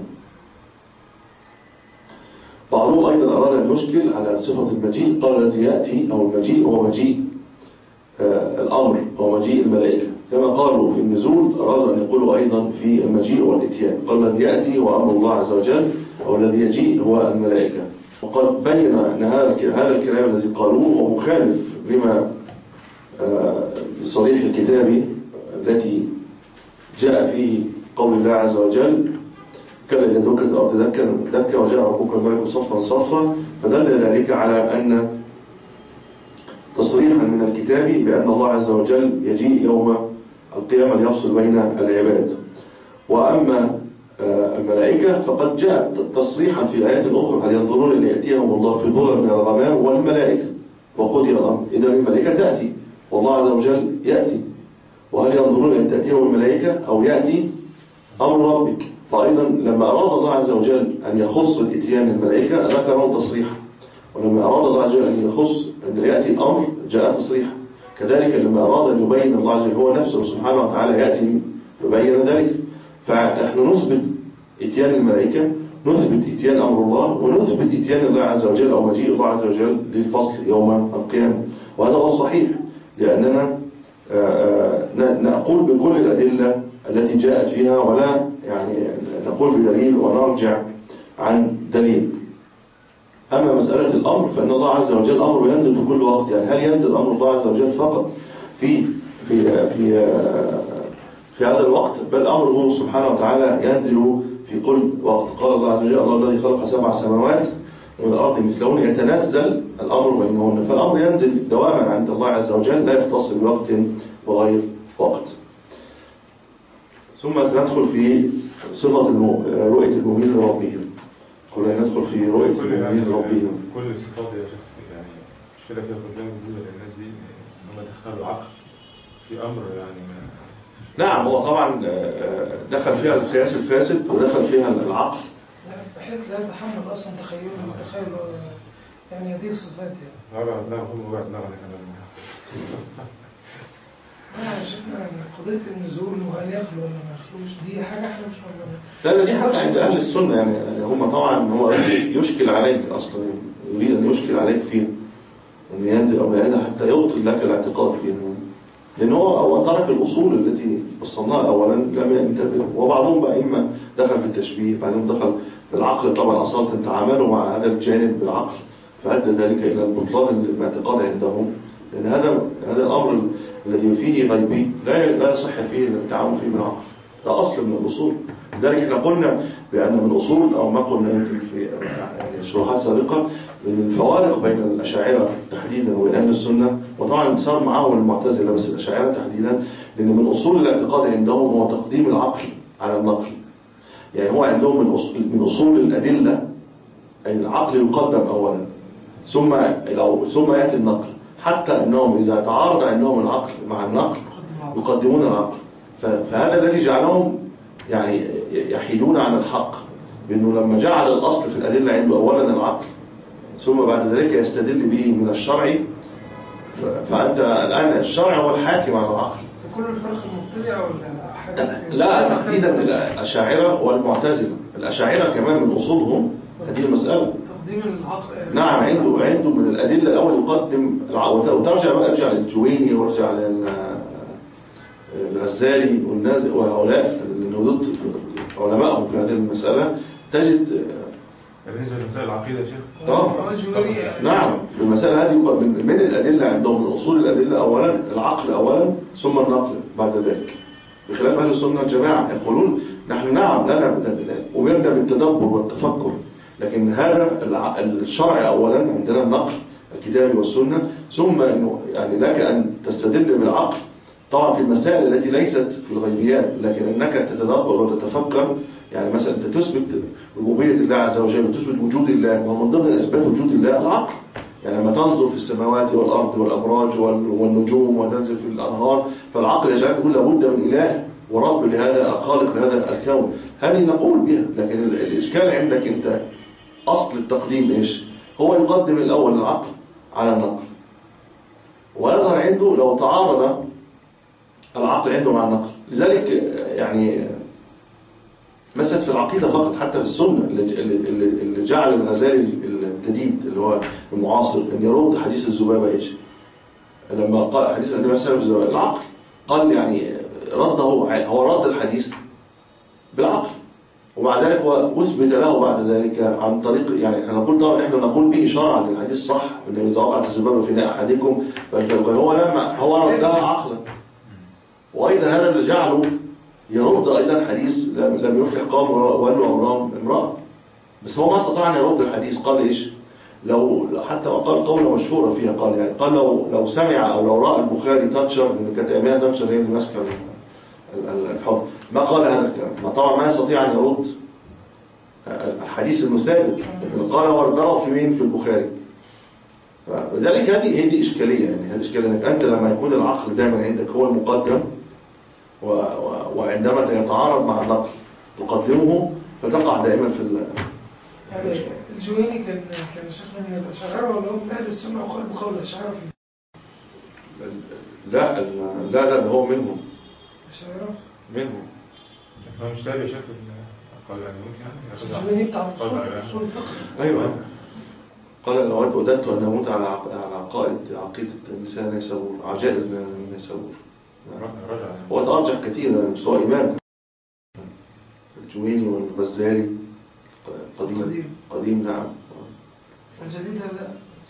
بعضهم أيضا أراد أن يشكل على صفة المجيء، قال الذي يأتي أو المجيء هو مجيء آه الأمر أو مجيء الملائكة، كما قالوا في النزول أرادوا أن يقولوا أيضا في المجيء والإتيان، قال الذي يأتي هو أمر الله عز وجل، أو الذي يجيء هو الملائكة. وقال بين أن هذا الكلام الذي قالوه هو مخالف لما آه بصريح الكتاب التي جاء فيه قول الله عز وجل كلا إذا دكت الأرض دكا دكا وجاء ربك والملك صفا صفا. فدل ذلك على أن تصريحا من الكتاب بأن الله عز وجل يجيء يوم القيامة ليفصل بين العباد. وأما الملائكة فقد جاء تصريحا في آيات أخرى هل ينظرون أن يأتيهم الله في ظلل من الغمام والملائكة وقضي الأمر. إذا الملائكة تأتي والله عز وجل يأتي. وهل ينظرون أن تأتيهم الملائكة أو يأتي أمر ربك. فأيضا لما أراد الله عز وجل أن يخص الإتيان الملائكة ذكرهم تصريحا، ولما أراد الله عز وجل أن يخص أن يأتي الأمر جاء تصريحا. كذلك لما أراد أن يبين الله عز وجل هو نفسه سبحانه وتعالى يأتي يبين ذلك. فنحن نثبت إتيان الملائكة، نثبت إتيان أمر الله، ونثبت إتيان الله عز وجل أو مجيء الله عز وجل للفصل يوم القيامة. وهذا هو الصحيح، لأننا نقول بكل الأدلة التي جاءت فيها، ولا يعني نقول بدليل ونرجع عن دليل. أما مسألة الأمر فإن الله عز وجل أمره ينزل في كل وقت. يعني هل ينزل أمر الله عز وجل فقط في في في في هذا الوقت؟ بل أمره سبحانه وتعالى ينزل في كل وقت. قال الله عز وجل الله الذي خلق سبع سماوات ومن الأرض مثلهن يتنزل الأمر بينهن. فالأمر ينزل دواما عند الله عز وجل لا يختص بوقت وغير وقت. ثم ندخل في صفة رؤية المؤمنين لربهم. قلنا ندخل في رؤية المؤمنين لربهم. كل الصفات دي يعني مشكلة فيها بروبلم موجودة للناس دي ان هم دخلوا العقل في أمر يعني. نعم، هو طبعا دخل فيها القياس الفاسد ودخل فيها العقل. بحيث لا يتحمل أصلا تخيل تخيل يعني هذه الصفات يعني. هذا لا هم وقت نغني أنا شفنا قضية النزول وهل يخلو ولا ما يخلوش دي حاجة احنا مش موجودة. لا لا دي حتى عند أهل السنة يعني هم طبعا هو يشكل عليك أصلا، يريد أن يشكل عليك فيه أن ينزل أو لا ينزل حتى يبطل لك الاعتقاد فيه، لأن هو هو ترك الأصول التي وصلناها أولا لم ينتبه. وبعضهم بقى إما دخل في التشبيه، بعدهم دخل في العقل طبعا أصلا تعاملوا مع هذا الجانب بالعقل فأدى ذلك إلى البطلان الاعتقاد عندهم، لأن هذا هذا الأمر الذي فيه غيبي لا لا يصح فيه التعامل فيه بالعقل، ده أصل من الأصول. لذلك احنا قلنا بأن من أصول أو ما قلنا يمكن في يعني شروحات سابقة من الفوارق بين الأشاعرة تحديدا وبين أهل السنة، وطبعا صار معهم المعتزلة بس الأشاعرة تحديدا، لأن من أصول الاعتقاد عندهم هو تقديم العقل على النقل. يعني هو عندهم من أصول, من أصول الأدلة أن العقل يقدم أولا ثم ثم يأتي النقل، حتى أنهم إذا تعارض عندهم العقل مع النقل يقدمون العقل. فهذا الذي جعلهم يعني يحيدون عن الحق، بأنه لما جعل الأصل في الأدلة عنده أولا العقل ثم بعد ذلك يستدل به من الشرع، فأنت الآن الشرع هو الحاكم على العقل. كل الفرق المبتدعة ولا حاجة؟ لا، تحديدا الأشاعرة والمعتزلة. الأشاعرة كمان من أصولهم هذه المسألة، تقديم العقل. نعم، عنده عنده من الأدلة الأول يقدم العقل. وترجع بقى ارجع للجويني وارجع للغزالي والناس وهؤلاء الهدود علمائهم في هذه المسألة، تجد بالنسبة لمسائل العقيدة يا شيخ. طبعا. نعم، المسألة هذه من الأدلة عندهم، من أصول الأدلة أولا العقل أولا ثم النقل بعد ذلك، بخلاف أهل السنة والجماعة يقولون نحن نعم لنا أمرنا بالتدبر والتفكر، لكن هذا الشرع أولا عندنا النقل الكتابي والسنة، ثم إنه يعني لك أن تستدل بالعقل طبعا في المسائل التي ليست في الغيبيات، لكن أنك تتدبر وتتفكر. يعني مثلا أنت تثبت ربوبية الله عز وجل وتثبت وجود الله، ومن ضمن أسباب وجود الله العقل. يعني لما تنظر في السماوات والأرض والأبراج والنجوم وتنزل في الأنهار، فالعقل يجعلك تقول لابد من إله ورب لهذا، خالق لهذا الكون. هذه نقول بها، لكن الإشكال عندك أنت أصل التقديم إيش؟ هو يقدم الأول العقل على النقل، ويظهر عنده لو تعارض العقل عنده مع النقل. لذلك يعني مثلا في العقيدة فقط، حتى في السنة اللي, اللي جعل الغزالي الجديد اللي هو المعاصر أن يرد حديث الذبابة إيش؟ لما قال حديث النبي صلى الله عليه وسلم العقل، قال يعني رده، هو رد الحديث بالعقل، ومع ذلك هو أثبت له بعد ذلك عن طريق، يعني احنا نقول طبعا احنا نقول به شرعا الحديث صح، ان اذا وقعت الذبابة في ناء أحدكم فالفلقين، هو لما هو ردها عقلا. وأيضا هذا اللي جعله يرد أيضا حديث لم يفلح قوم ولوا أمرهم امرأة، بس هو ما استطاع أن يرد الحديث. قال إيش؟ لو حتى قال قولة مشهورة فيها، قال يعني قال لو لو سمع أو لو رأى البخاري تنشر، لأن كانت أيامها تنشر هي اللي ماسكة الحكم، ما قال هذا الكلام. ما طبعا ما يستطيع أن يرد الحديث المثابت، لكن قال هو ضرب في مين؟ في البخاري. فلذلك هذه هذه إشكالية، يعني هذه إشكالية أنك أنت لما يكون العقل دائما عندك هو المقدم، و... و... وعندما يتعارض مع النقل تقدمه، فتقع دائما في ال... يعني الجويني كان كان شيخنا من الأشاعرة ولا هو من أهل السنة وقال بقول الأشاعرة في لا لا لا ده هو منهم. الأشاعرة منهم. هو مش تابع شيخ قال يعني ممكن يعني الجويني بتاع أصول الفقه. أيوه. قال لو وددت أن أموت على على عقائد عقيدة النساء نيسابور، عجائز من نيسابور. هو ترجح كثيرا سواء إمام الجويني والغزالي قديم قديم, قديم نعم. الجديد هذا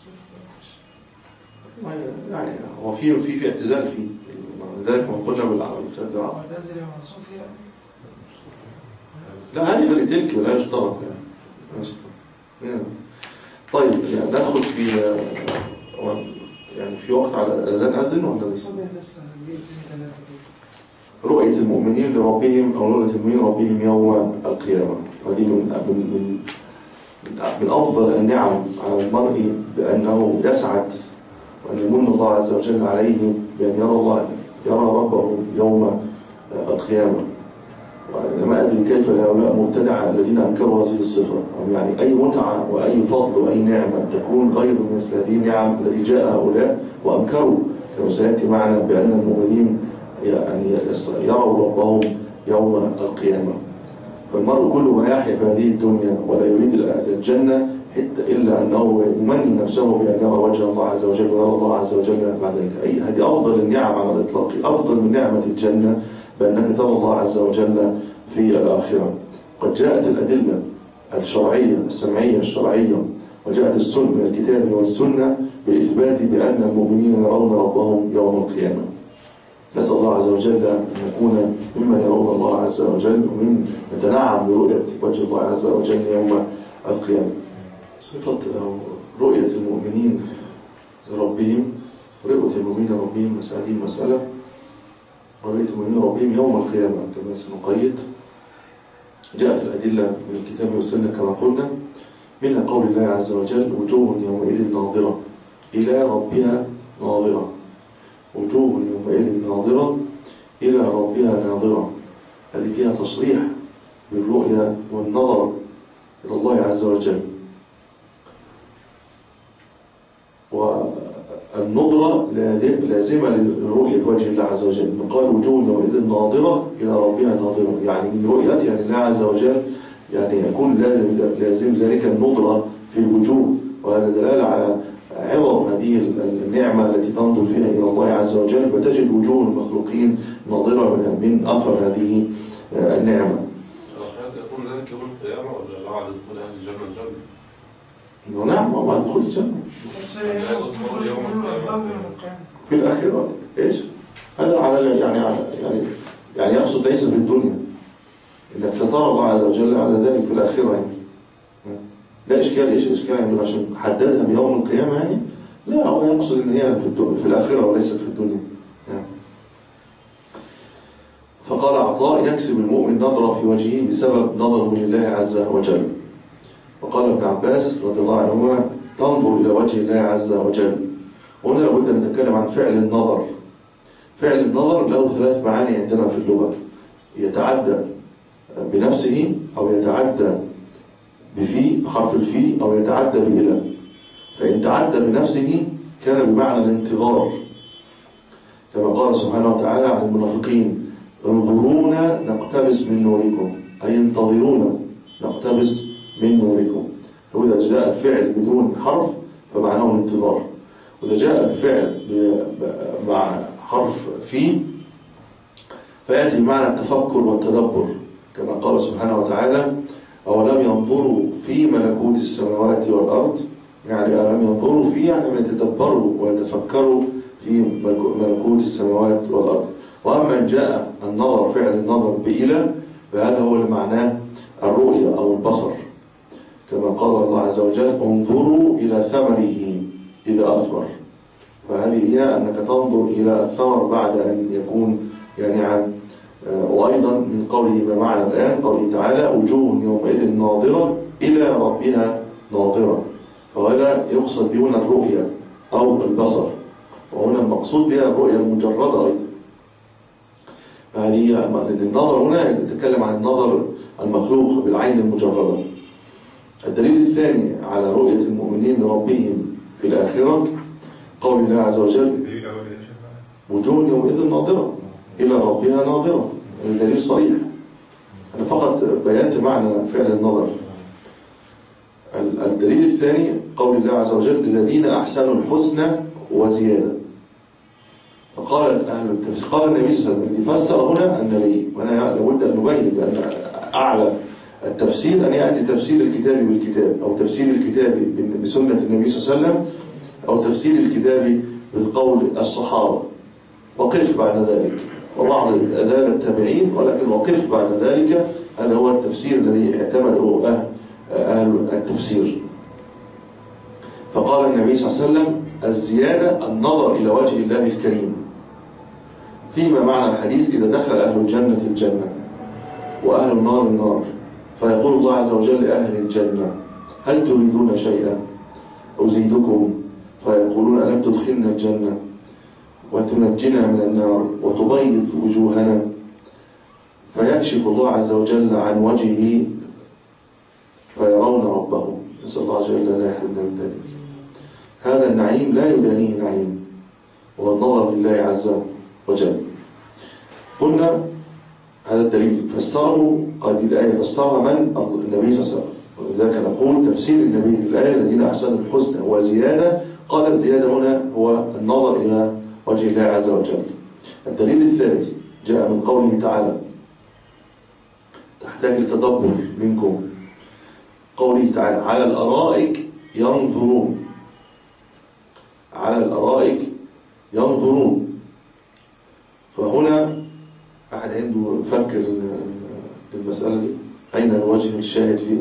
يعني هو في في في اعتزال فيه، لذلك ما قلنا بالعربي معتزل يا منصوف يعني. لا هذه غير تلك لا يشترط يعني. طيب يعني ندخل في يعني في وقت على الأذان أذن ولا لسه؟ رؤية المؤمنين لربهم أو رؤية المؤمنين لربهم يوم القيامة، هذه من من من أفضل النعم على المرء، بأنه يسعد وأن يمن الله عز وجل عليه بأن يرى الله يرى ربه يوم القيامة. وأنا أدري كيف هؤلاء مبتدعة الذين أنكروا هذه الصفة، يعني أي متعة وأي فضل وأي نعمة تكون غير مثل هذه النعم التي جاء هؤلاء وأنكروا، كما سيأتي معنا بأن المؤمنين يعني يروا ربهم يوم القيامة. فالمرء كل ما يحيا في هذه الدنيا ولا يريد الجنة حتى إلا أنه يمني نفسه بأن يرى وجه الله عز وجل ويرى الله عز وجل بعد ذلك. أي هذه أفضل النعم على الإطلاق، أفضل من نعمة الجنة بأنك ترى الله عز وجل في الآخرة. قد جاءت الأدلة الشرعية السمعية الشرعية، وجاءت السنة من الكتاب والسنة بإثبات بأن المؤمنين يرون ربهم يوم القيامة. نسأل الله عز وجل أن نكون ممن يرون الله عز وجل ومن يتنعم برؤية وجه الله عز وجل يوم القيامة. صفة رؤية المؤمنين لربهم، رؤية المؤمنين لربهم مسألة مسألة رؤية المؤمنين لربهم يوم القيامة كما سنقيد. جاءت الأدلة من الكتاب والسنة كما قلنا، منها قول الله عز وجل وجوه يومئذ ناظرة إلى ربها ناظرة. وجوه يومئذ ناظرة إلى ربها ناظرة. هذه فيها تصريح بالرؤية والنظر إلى الله عز وجل. والنظرة لازمة لرؤية وجه الله عز وجل. قال وجوه يومئذ ناظرة إلى ربها ناظرة، يعني من رؤيتها لله عز وجل يعني يكون لازم ذلك النظرة في الوجوه، وهذا دلالة على عظم هذه النعمة التي تنظر فيها إلى الله عز وجل، وتجد وجوه المخلوقين ناظرة من أثر هذه النعمة. يكون ذلك يوم القيامة ولا بعد دخول أهل الجنة الجنة؟ نعم، بعد دخول الجنة. بس يوم القيامة في الآخرة إيش؟ هذا على يعني يعني يعني يقصد ليس في الدنيا، إنك سترى الله عز وجل على ذلك في الآخرة يعني. لا إشكال. إيش إشكال يعني عشان حددها بيوم القيامة يعني؟ لا، هو يقصد إن هي في, في الآخرة وليست في الدنيا يعني. فقال عطاء يكسب المؤمن نظرة في وجهه بسبب نظره لله عز وجل. وقال ابن عباس رضي الله عنهما تنظر إلى وجه الله عز وجل. وهنا لابد أن نتكلم عن فعل النظر. فعل النظر له ثلاث معاني عندنا في اللغة: يتعدى بنفسه، أو يتعدى بفي حرف الفي، أو يتعدى بإلى. فإن تعدى بنفسه كان بمعنى الانتظار، كما قال سبحانه وتعالى عن المنافقين: انظرونا نقتبس من نوركم، أي انتظرونا نقتبس من نوركم. وإذا جاء الفعل بدون حرف فمعناه الانتظار، وإذا جاء الفعل مع حرف في فيأتي بمعنى التفكر والتدبر، كما قال سبحانه وتعالى: أولم ينظروا في ملكوت السماوات والأرض، يعني ألم ينظروا فيه يعني يتدبروا ويتفكروا في ملكوت السماوات والأرض. وأما إن جاء النظر فعل النظر بإلى فهذا هو المعنى الرؤية أو البصر، كما قال الله عز وجل: انظروا إلى ثمره إذا أثمر. فهذه هي أنك تنظر إلى الثمر بعد أن يكون يعني عن. وأيضا من قوله ما معنى الآن قوله تعالى: وجوه يومئذ ناظرة إلى ربها ناظرة. فهذا يقصد بهنا الرؤية أو البصر، وهنا المقصود بها الرؤية المجردة أيضا. فهذه النظر هنا يتكلم عن النظر المخلوق بالعين المجردة. الدليل الثاني على رؤية المؤمنين لربهم في الآخرة قول الله عز وجل: وجوه يومئذ ناظرة إلى ربها ناظرة. هذا دليل صريح. أنا فقط بيانت معنى فعل النظر. الدليل الثاني قول الله عز وجل: الذين أحسنوا الحسنى وزيادة. فقال أهل التفسير، قال النبي صلى الله عليه وسلم، فسر هنا النبي، وأنا لابد أن نبين بأن أعلى التفسير أن يأتي تفسير الكتاب بالكتاب، أو تفسير الكتاب بسنة النبي صلى الله عليه وسلم، أو تفسير الكتاب بالقول الصحابة. وقف بعد ذلك، وبعض أزال التابعين، ولكن وقف بعد ذلك. هذا هو التفسير الذي اعتمده أهل, أهل التفسير. فقال النبي صلى الله عليه وسلم: الزيادة النظر إلى وجه الله الكريم. فيما معنى الحديث: إذا دخل أهل الجنة الجنة وأهل النار النار، فيقول الله عز وجل لأهل الجنة: هل تريدون شيئا أزيدكم؟ فيقولون: ألم تدخلنا الجنة وتنجنا من النار وتبيض وجوهنا؟ فيكشف الله عز وجل عن وجهه فيرون ربهم. نسأل الله عز وجل لا يحرمنا من ذلك. هذا النعيم لا يدانيه نعيم، وهو النظر لله عز وجل. قلنا هذا الدليل فسره، هذه الآية فسرها من؟ النبي صلى الله عليه وسلم. ولذلك نقول تفسير النبي للآية: الذين أحسنوا الحسنى وزيادة. قال الزيادة هنا هو النظر إلى وجه الله عز وجل. الدليل الثالث جاء من قوله تعالى: تحتاج لتدبر منكم. قوله تعالى: على الأرائك ينظرون. على الأرائك ينظرون. فهنا أحد عنده فكر للمسألة دي، أين الوجه الشاهد فيه؟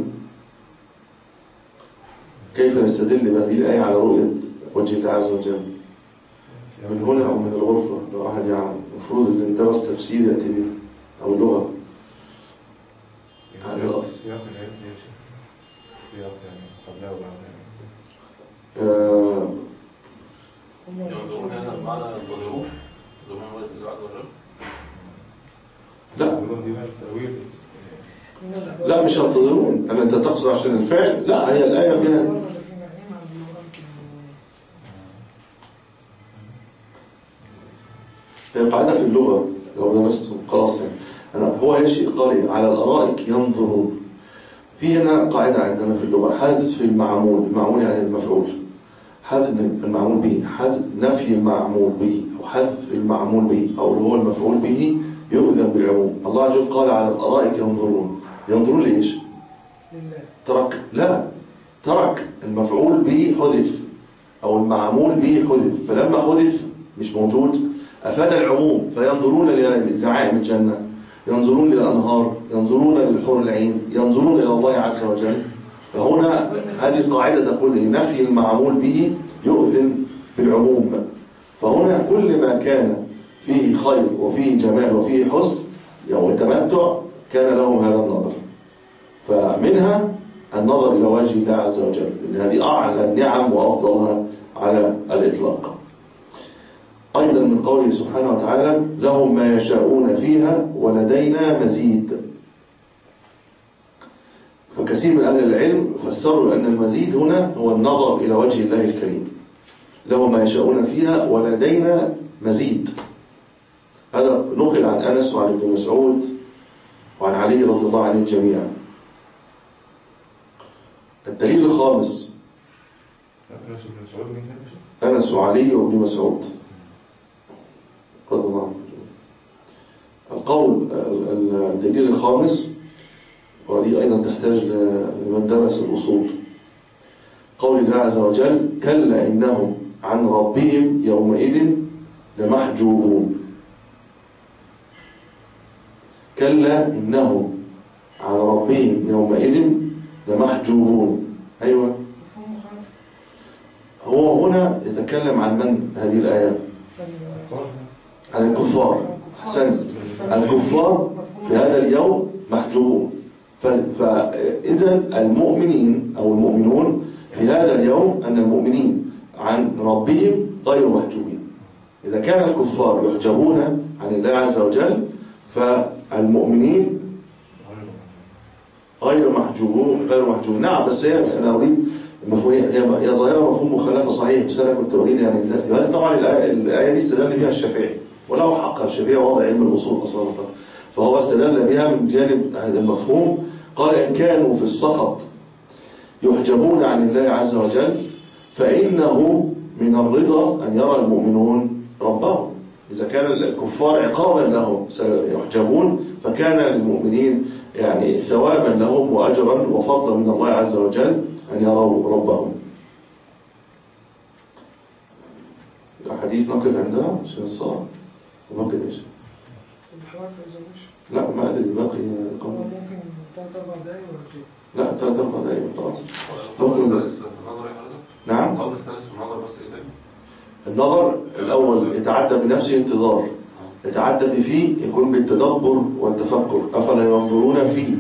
كيف نستدل بهذه الآية على رؤية وجه الله عز وجل؟ من هنا أو من الغرفة؟ لو أحد يعلم، المفروض اللي درس تفسير يأتي به أو لغة. سياق سياق الآيات يا شيخ، سياق يعني قبلها وبعدها. ينظرون هنا بمعنى ينتظرون ضمن وجه الله عز وجل. لا يقولون دي تأويل. لا مش ينتظرون، أن أنت تقصد عشان الفعل. لا هي الآية فيها هي قاعدة في اللغة لو درستم خلاص يعني. أنا هو يشيء قال على الأرائك ينظرون. في هنا قاعدة عندنا في اللغة حذف المعمول، المعمول يعني المفعول، حذف المعمول به، حذف نفي المعمول به أو حذف المعمول به أو اللي هو المفعول به يؤذن بالعموم. الله عز وجل قال على الأرائك ينظرون. ينظرون ليش؟ ترك لا ترك المفعول به حذف أو المعمول به حذف، فلما حذف مش موجود أفاد العموم. فينظرون لنعائم الجنة، ينظرون للأنهار، ينظرون للحور العين، ينظرون إلى الله عز وجل. فهنا هذه القاعدة تقول نفي المعمول به يؤذن بالعموم. فهنا كل ما كان فيه خير وفيه جمال وفيه حسن وتمتع كان لهم هذا النظر. فمنها النظر إلى وجه الله عز وجل، هذه أعلى النعم وأفضلها على الإطلاق. أيضا من قوله سبحانه وتعالى لهم ما يشاءون فيها ولدينا مزيد. فكثير من أهل العلم فسروا أن المزيد هنا هو النظر إلى وجه الله الكريم. لهم ما يشاءون فيها ولدينا مزيد. هذا نقل عن أنس وعن ابن مسعود وعن علي رضي الله عنه الجميع. الدليل الخامس أنس وعلي وابن مسعود رضي الله عنه. القول الدليل الخامس وهذه أيضا تحتاج لمن درس الأصول. قول الله عز وجل كلا إنهم عن ربهم يومئذ لمحجوبون. كلا إنهم عن ربهم يومئذ لمحجوبون. أيوة هو هنا يتكلم عن من هذه الآيات؟ عن الكفار. أحسنت. الكفار في هذا اليوم محجوبون. فإذا المؤمنين أو المؤمنون في هذا اليوم أن المؤمنين عن ربهم غير محجوبين. إذا كان الكفار يحجبون عن الله عز وجل فالمؤمنين غير محجوبون غير محجوبون. نعم بس هي أنا أريد هي ظاهرة مفهوم مخالفة صحيح، بس أنا كنت أريد يعني هذه طبعا الآية دي استدل بها الشافعي وله حق. الشافعي واضع علم الأصول أصلا، فهو استدل بها من جانب هذا المفهوم. قال إن كانوا في السخط يحجبون عن الله عز وجل فإنه من الرضا أن يرى المؤمنون ربهم. إذا كان الكفار عقابا لهم سيحجبون فكان للمؤمنين يعني ثوابا لهم وأجرا وفضلا من الله عز وجل أن يروا ربهم. الحديث نقف عندنا عشان الصلاة وباقي ايش؟ لا ما أدري باقي قبل ممكن ثلاث أربع دقايق ولا كده؟ لا ثلاث أربع دقايق خلاص. القول الثالث في النظر يا حضرتك؟ نعم؟ القول الثالث في النظر بس إيه تاني؟ النظر الأول يتعدى بنفسه انتظار، يتعدى بفيه يكون بالتدبر والتفكر. أفلا ينظرون فيه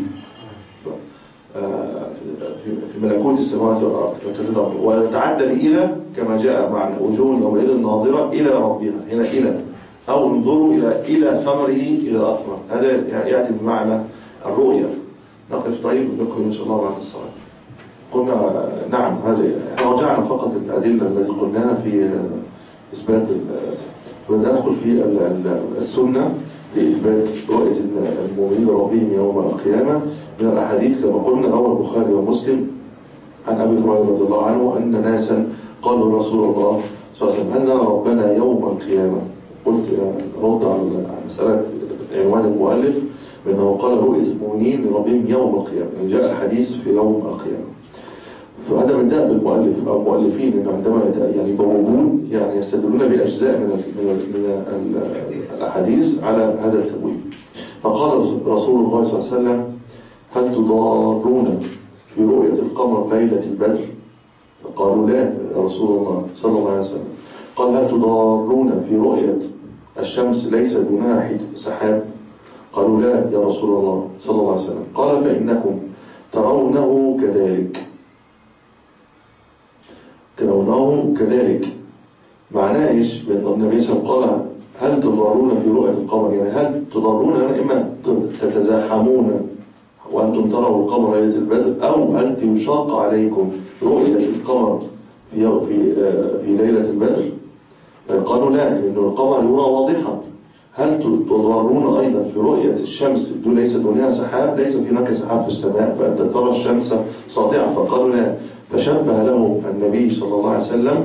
في ملكوت السماوات والأرض والتدبر. ويتعدى بإلى كما جاء مع وجوه يومئذ ناظرة إلى ربها. هنا إلى أو انظروا إلى إلى ثمره إلى أثمر. هذا يأتي بمعنى الرؤية. نقف طيب ونكمل إن شاء الله بعد الصلاة. قلنا نعم هذه احنا رجعنا فقط الأدلة التي قلناها في إثبات وندخل في السنة لإثبات رؤية المؤمنين بربهم يوم القيامة من الأحاديث كما قلنا رواه البخاري ومسلم عن أبي هريرة رضي الله عنه أن ناسا قالوا رسول الله صلى الله عليه وسلم هل نرى ربنا يوم القيامة؟ قلت رد على مسألة عنوان المؤلف بأنه قال رؤية المؤمنين لربهم يوم القيامة، يعني جاء الحديث في يوم القيامة. فهذا من دأب المؤلف أو المؤلفين إنه عندما يعني يبوبون يعني يستدلون بأجزاء من من الأحاديث على هذا التبويب. فقال رسول الله صلى الله عليه وسلم هل تضارون في رؤية القمر ليلة البدر؟ قالوا لا يا رسول الله صلى الله عليه وسلم. قال هل تضارون في رؤية الشمس ليس دونها سحاب؟ قالوا لا يا رسول الله صلى الله عليه وسلم. قال فإنكم ترونه كذلك ترونه كذلك. معناه إيش؟ بأن النبي صلى الله عليه وسلم قال هل تضرون في رؤية القمر؟ يعني هل تضرون إما تتزاحمون وأنتم تروا القمر ليلة البدر، أو هل يشاق عليكم رؤية القمر في في في ليلة البدر؟ قالوا لا، لأن القمر يرى واضحا. هل تضرون أيضا في رؤية الشمس؟ ليس دونها سحاب، ليس هناك سحاب في السماء فأنت ترى الشمس ساطعة. فقالوا لا، فشبه له النبي صلى الله عليه وسلم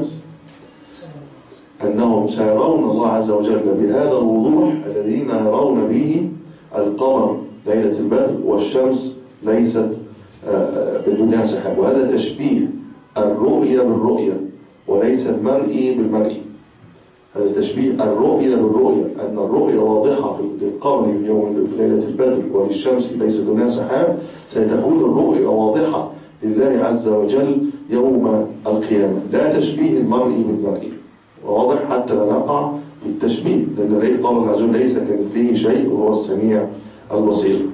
أنهم سيرون الله عز وجل بهذا الوضوح الذين يرون به القمر ليلة البدر، والشمس ليست بدونها سحاب. وهذا تشبيه الرؤية بالرؤية وليس المرئي بالمرئي. هذا تشبيه الرؤية بالرؤية، أن الرؤية واضحة للقمر في يوم في ليلة البدر وللشمس ليس دونها سحاب، ستكون الرؤية واضحة لله عز وجل يوم القيامة. لا تشبيه المرئي بالمرئي، واضح حتى لا نقع في التشبيه، لأن الله عز وجل ليس كمثله شيء وهو السميع البصير.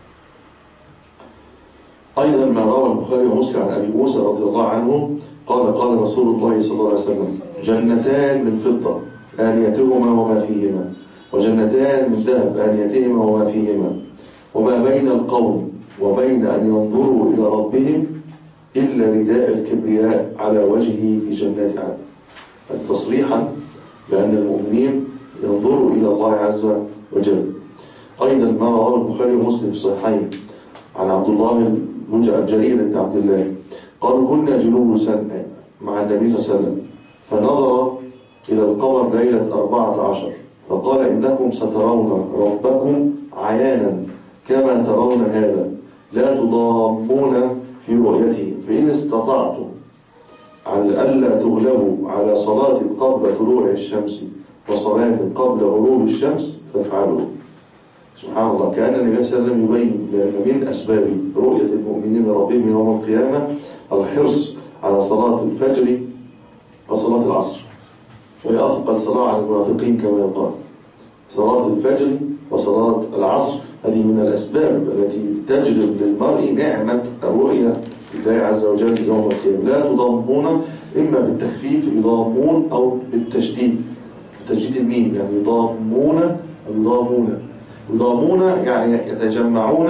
أيضا ما روى البخاري ومسلم عن أبي موسى رضي الله عنه قال قال رسول الله صلى الله عليه وسلم: جنتان من فضة آنيتهما وما فيهما، وجنتان من ذهب آنيتهما وما فيهما، وما بين القوم وبين أن ينظروا إلى ربهم إلا رداء الكبرياء على وجهه في جنات عدن. تصريحا بأن المؤمنين ينظروا إلى الله عز وجل. أيضا ما رواه البخاري ومسلم في الصحيحين عن عبد الله الجليل بن عبد الله قال: كنا جلوسا مع النبي صلى الله عليه وسلم فنظر إلى القمر ليلة أربعة عشر فقال: إنكم سترون ربكم عيانا كما ترون هذا، لا تضامون في رؤيته، فإن استطعتم على ألا تغلبوا على صلاة قبل طلوع الشمس وصلاة قبل غروب الشمس فافعلوا. سبحان الله، كأن النبي صلى الله عليه وسلم يبين لأن من أسباب رؤية المؤمنين ربهم يوم القيامة الحرص على صلاة الفجر وصلاة العصر، وهي أثقل صلاة على المنافقين كما يقال. صلاة الفجر وصلاة العصر هذه من الأسباب التي تجلب للمرء نعمة الرؤية لله عز وجل يوم القيامة. لا تضامون، إما بالتخفيف يضامون أو بالتشديد، بتشديد الميم، يعني يضامون أو يضامون. يضامون يعني يتجمعون،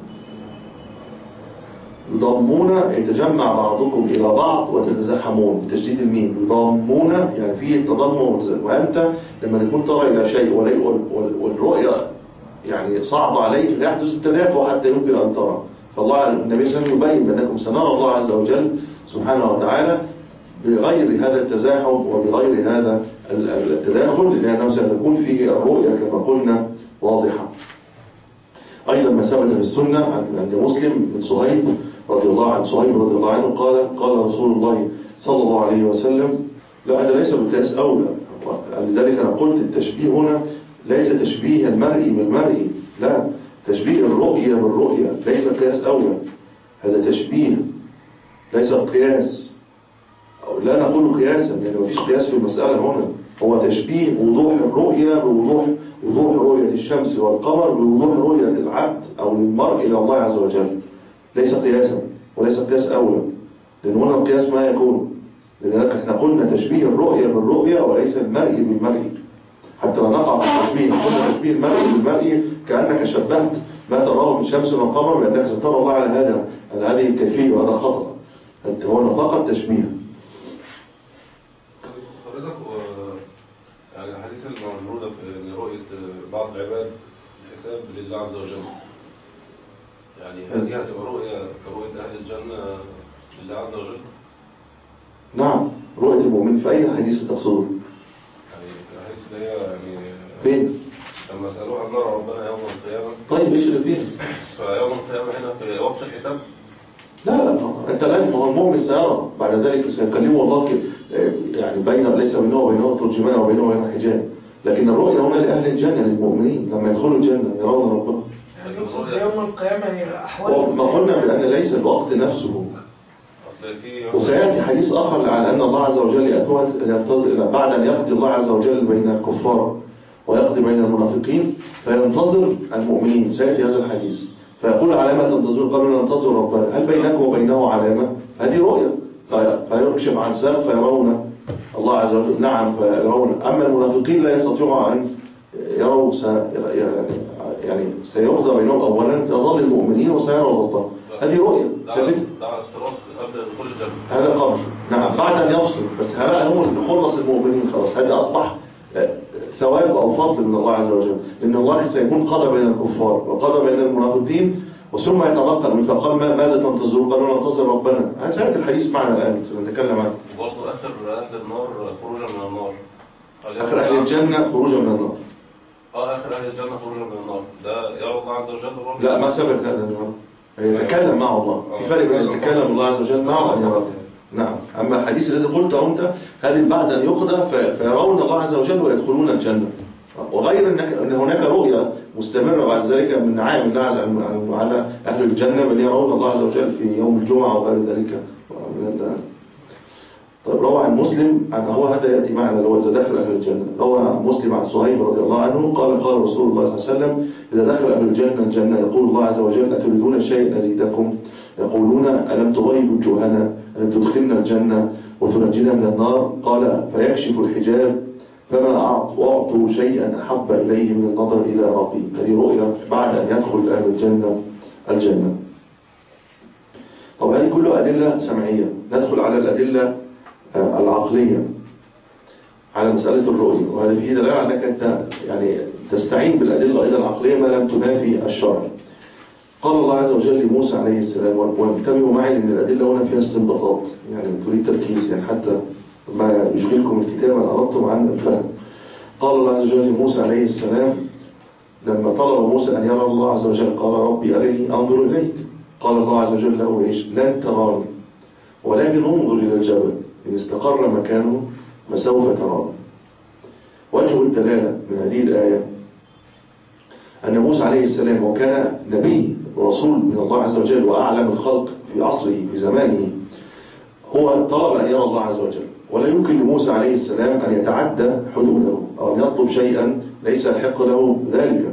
يضامون يتجمع بعضكم إلى بعض وتتزاحمون بتشديد الميم. يضامون يعني فيه تضامن. وأنت لما تكون ترى إلى شيء والرؤية يعني صعبة عليك يحدث التدافع حتى يمكن أن ترى. فالله النبي صلى الله عليه وسلم يبين بأنكم سنرى الله عز وجل سبحانه وتعالى بغير هذا التزاحم وبغير هذا التداخل، لأنه ستكون فيه الرؤية كما قلنا واضحة. أيضا ما ثبت في السنة عند مسلم من صهيب رضي الله عنه صهيب رضي الله عنه قال قال رسول الله صلى الله عليه وسلم: لا، هذا ليس بقياس أولى. لذلك أنا قلت التشبيه هنا ليس تشبيه المرئي بالمرئي، لا، تشبيه الرؤية بالرؤية، ليس قياس أولى. هذا تشبيه ليس قياس، أو لا نقول قياسا يعني ما فيش قياس في المسألة هنا. هو تشبيه وضوح الرؤية بوضوح وضوح رؤية الشمس والقمر بوضوح رؤية العبد أو المرء إلى الله عز وجل، ليس قياسا وليس قياس أولى، لأن هنا القياس ما يكون. لذلك احنا قلنا تشبيه الرؤية بالرؤية وليس المرئي بالمرئي، حتى لا نقع في التشبيه. قلنا تشبيه المرئي بالمرئي كأنك شبهت ما تراه من شمس والقمر بأنك سترى الله على هذا على هذه الكيفية، وهذا خطأ. هو فقط تشبيه. يعني الحديث الموجودة في رؤية بعض العباد الحساب لله عز وجل، يعني هل دي هتبقى رؤية كرؤية أهل الجنة لله عز وجل؟ نعم، رؤية المؤمن. في أي حديث تقصده؟ يعني الحديث اللي هي يعني فين؟ لما سألوها عن نرى ربنا يوم القيامة. طيب ايش اللي فين؟ فيوم القيامة هنا في وقت الحساب؟ لا لا، أنت الآن هو المؤمن سيرى، بعد ذلك سيكلمه الله يعني بين ليس بينه وبينه ترجمان وبينه وبينه حجاب. لكن الرؤية هنا لأهل الجنة للمؤمنين لما يدخلوا الجنة يرون ربهم. يعني يقصد يوم القيامة هي أحوال. ما قلنا بأن ليس الوقت نفسه. وسيأتي حديث آخر على أن الله عز وجل ينتظر بعد أن يقضي الله عز وجل بين الكفار ويقضي بين المنافقين فينتظر المؤمنين. سيأتي هذا الحديث فيقول: على ما تنتظرون؟ قالوا: ننتظر ربنا. هل بينك وبينه علامة؟ هذه رؤية. فيكشف عن ساق فيرون الله عز وجل. نعم فيرون. أما المنافقين لا يستطيعون أن يروا س... يعني سيقضى بينهم أولا يظل المؤمنين وسيروا الله. هذه رؤية ثابتة. ده على الصراط قبل دخول الجنة. هذا قبل، نعم، بعد أن يفصل. بس هبقى هم خلص المؤمنين خلاص، هذا أصبح ثواب أو فضل من الله عز وجل، إن الله سيكون قضى بين الكفار وقضى بين المنافقين، وثم يتبقى المنافق. فقال ماذا تنتظرون؟ قالوا ننتظر ربنا. هذا الحديث معنا الآن سنتكلم عنه. وبرضه آخر أهل النار خروجا من النار. آخر أهل الجنة خروجا من النار. اه آخر أهل الجنة خروجا من النار، ده يرى الله عز وجل برضه؟ لا، ما ثبت هذا النار. يتكلم مع الله. في فرق بين يتكلم الله عز وجل معه وأن يراه. نعم. أما الحديث الذي قلته أنت هذه بعد أن يقضى فيرون الله عز وجل ويدخلون الجنة. وغير أن هناك رؤية مستمرة بعد ذلك من نعائم الله عز وجل على أهل الجنة، بل يرون الله عز وجل في يوم الجمعة وغير ذلك. طيب، روى عن مسلم عن هو هذا يأتي معنا اللي هو إذا دخل أهل الجنة. روى عن مسلم عن صهيب رضي الله عنه قال قال رسول الله صلى الله عليه وسلم إذا دخل أهل الجنة الجنة يقول الله عز وجل أتريدون شيء أزيدكم؟ يقولون ألم تغيب وجوهنا؟ ألم تدخلنا الجنة وتنجينا من النار؟ قال فيكشف الحجاب فما أعطوا شيئا أحب إليه من النظر إلى ربي. هذه رؤيا بعد أن يدخل أهل الجنة الجنة. طبعا هذه كلها أدلة سمعية. ندخل على الأدلة العقلية على مسألة الرؤية، وهذا فيه دلالة على أنك أنت يعني تستعين بالأدلة أيضا العقلية ما لم تنافي الشرع. قال الله عز وجل لموسى عليه السلام، وانتبهوا معي لأن الأدلة هنا فيها استنباطات يعني تريد تركيز يعني حتى ما يشغلكم الكتاب أن أردتم عن الفهم. قال الله عز وجل لموسى عليه السلام لما طلب موسى أن يرى الله عز وجل قال ربي أرني أنظر إليك. قال الله عز وجل له إيش؟ لن تراني ولكن انظر إلى الجبل إن استقر مكانه فسوف تراني. وجه الدلالة من هذه الآية أن موسى عليه السلام وكان نبي ورسول من الله عز وجل وأعلم الخلق في عصره في زمانه، هو طلب أن يرى الله عز وجل، ولا يمكن لموسى عليه السلام أن يتعدى حدوده أو أن يطلب شيئا ليس يحق له ذلك،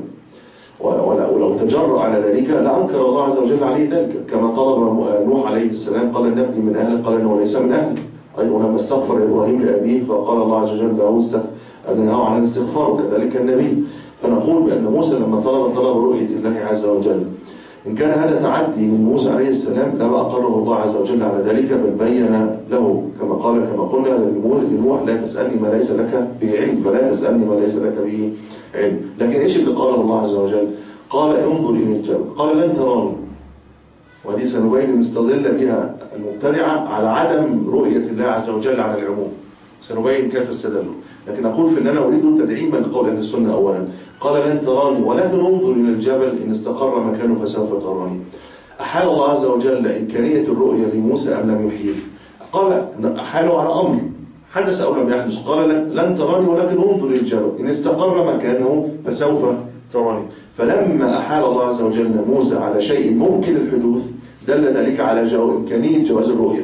ولو تجرأ على ذلك لأنكر الله عز وجل عليه ذلك، كما طلب نوح عليه السلام قال نبني من أهلك قال إنه ليس من أهلك. أيضا لما استغفر إبراهيم لأبيه فقال الله عز وجل له أنه عن الاستغفار، وكذلك النبي. فنقول بأن موسى لما طلب طلب رؤية الله عز وجل إن كان هذا تعدي من موسى عليه السلام لما أقره الله عز وجل على ذلك، بل بين له كما قال كما قلنا لنوح لا تسألني ما ليس لك به علم، فلا تسألني ما ليس لك به علم. لكن إيش اللي قاله الله عز وجل؟ قال انظر إلى الجبل قال لن تراني. وهذه سنبين نستدل بها المبتدعة على عدم رؤية الله عز وجل على العموم، سنبين كيف استدلوا. لكن أقول في أن أنا أريد تدعيما لقول أهل السنة أولا. قال لن تراني ولكن انظر إلى الجبل إن استقر مكانه فسوف تراني. أحال الله عز وجل إمكانية الرؤية لموسى أم لم يحيل؟ قال أحاله على أمر حدث أو لم يحدث. قال لن تراني ولكن انظر إلى الجبل إن استقر مكانه فسوف تراني. فلما أحال الله عز وجل موسى على شيء ممكن الحدوث دل ذلك على جو إمكانية جواز الرؤية.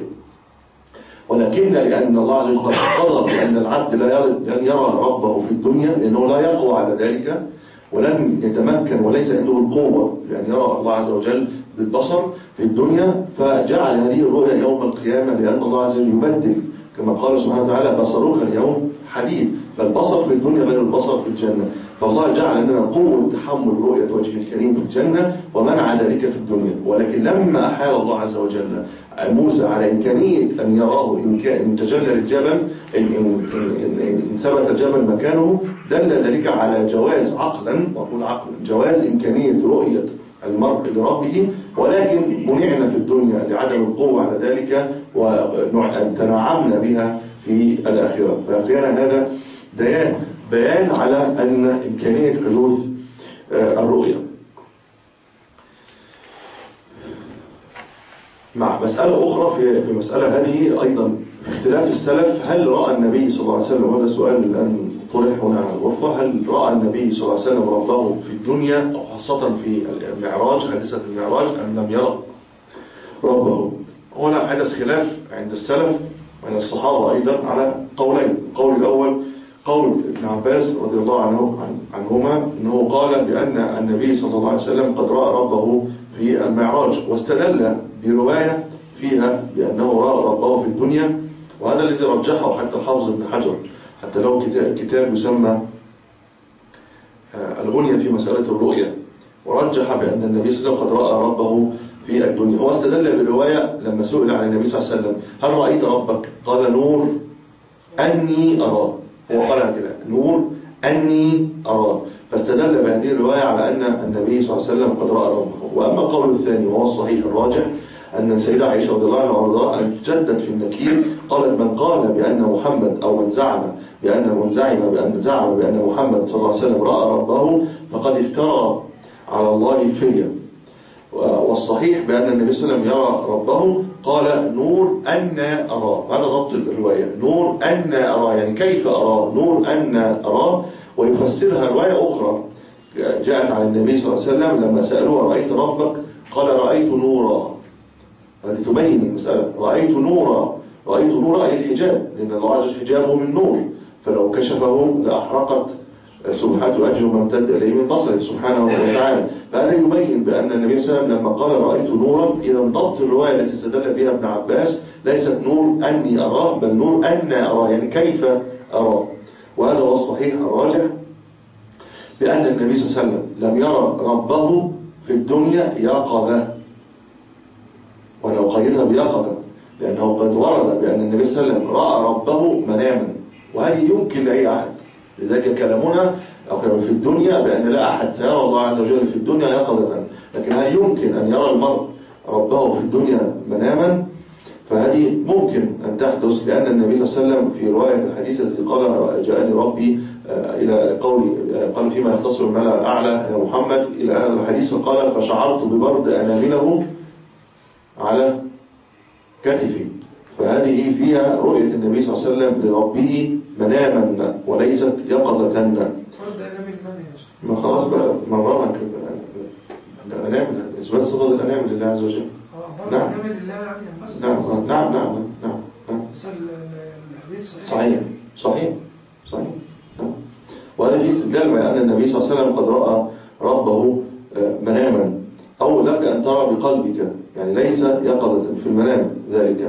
ولكن لأن الله عز وجل قد قضى بأن العبد لن يرى ربه في الدنيا لأنه لا يقوى على ذلك ولن يتمكن وليس عنده القوة بأن يرى الله عز وجل بالبصر في الدنيا، فجعل هذه الرؤيا يوم القيامة لأن الله عز وجل يبدل كما قال سبحانه وتعالى بصرك اليوم حديد. فالبصر في الدنيا غير البصر في الجنة، فالله جعل لنا قوة تحمل رؤية وجه الكريم في الجنة ومنع ذلك في الدنيا. ولكن لما أحال الله عز وجل موسى على إمكانية أن يراه إن تجلى الجبل إن, إن, إن, إن ثبت الجبل مكانه دل ذلك على جواز عقلا، وأقول عقلا جواز إمكانية رؤية المرء لربه، ولكن منعنا في الدنيا لعدم القوة على ذلك وتنعمنا بها في الآخرة. فكان هذا بيان بيان على أن إمكانية حدوث الرؤية. مع مسألة أخرى في في المسألة هذه أيضا اختلاف السلف، هل رأى النبي صلى الله عليه وسلم، هذا سؤال الآن طرح هنا على الغرفة، هل رأى النبي صلى الله عليه وسلم ربه في الدنيا أو خاصة في المعراج حادثة المعراج أم لم يرى ربه؟ هنا حدث خلاف عند السلف وعند الصحابة أيضا على قولين. القول الأول قول ابن عباس رضي الله عنه عنهما أنه قال بأن النبي صلى الله عليه وسلم قد رأى ربه في المعراج، واستدل برواية فيها بأنه رأى ربه في الدنيا، وهذا الذي رجحه حتى الحافظ ابن حجر، حتى له كتاب يسمى الغنية في مسألة الرؤية، ورجح بأن النبي صلى الله عليه وسلم قد رأى ربه في الدنيا. هو استدل بالرواية لما سئل عن النبي صلى الله عليه وسلم هل رأيت ربك؟ قال نور أني أراه. هو قال كده نور أني أراه، فاستدل بهذه الرواية على أن النبي صلى الله عليه وسلم قد رأى ربه. وأما القول الثاني وهو الصحيح الراجح أن السيدة عائشة رضي الله عنها وارضاها جدت في النكير، قالت من قال بأن محمد أو من زعم بأن من زعم بأن زعم بأن محمد صلى الله عليه وسلم رأى ربه فقد افترى على الله الفرية. والصحيح بأن النبي صلى الله عليه وسلم يرى ربه قال نور أن أراه. هذا ضبط الرواية، نور أن أراه يعني كيف أراه، نور أن أراه. ويفسرها رواية أخرى جاءت عن النبي صلى الله عليه وسلم لما سألوه رأيت ربك؟ قال رأيت نورا. هذه تبين المسألة، رأيت نورا، رأيت نورا أي الحجاب، لأن الله عز وجل حجابه من نور، فلو كشفه لأحرقت سبحات وجهه ما امتد إليه من بصره سبحانه وتعالى. فهذا يبين بأن النبي صلى الله عليه وسلم لما قال رأيت نورا، إذا ضبط الرواية التي استدل بها ابن عباس ليست نور أني أراه بل نور أن أراه يعني كيف أراه. وهذا هو الصحيح الراجح بأن النبي صلى الله عليه وسلم لم يرى ربه في الدنيا يقظة، وأنا أقيدها بيقظة لأنه قد ورد بأن النبي صلى الله عليه وسلم رأى ربه مناما، وهذه يمكن لأي أحد. لذلك كلامنا أو كلام في الدنيا بأن لا أحد سيرى الله عز وجل في الدنيا يقظة، لكن هل يمكن أن يرى المرء ربه في الدنيا مناما؟ فهذه ممكن أن تحدث، لأن النبي صلى الله عليه وسلم في رواية الحديث الذي قال جاءني ربي إلى قولي قال فيما يختصر الملأ الأعلى يا محمد إلى هذا الحديث، قال فشعرت ببرد أنامله على كتفي. فهذه فيها رؤية النبي صلى الله عليه وسلم لربه مناما وليست يقظة. برد أنام المنى يا شيخ. ما خلاص بقى مررنا الأنام، إثبات صفة الأنام لله عز وجل. نعم أنام لله يعني بس نعم نعم نعم نعم نعم بس الحديث صحيح صحيح صحيح نعم. وهذا في استدلال بأن النبي صلى الله عليه وسلم قد رأى ربه مناما، أو لك أن ترى بقلبك يعني ليس يقظة في المنام ذلك.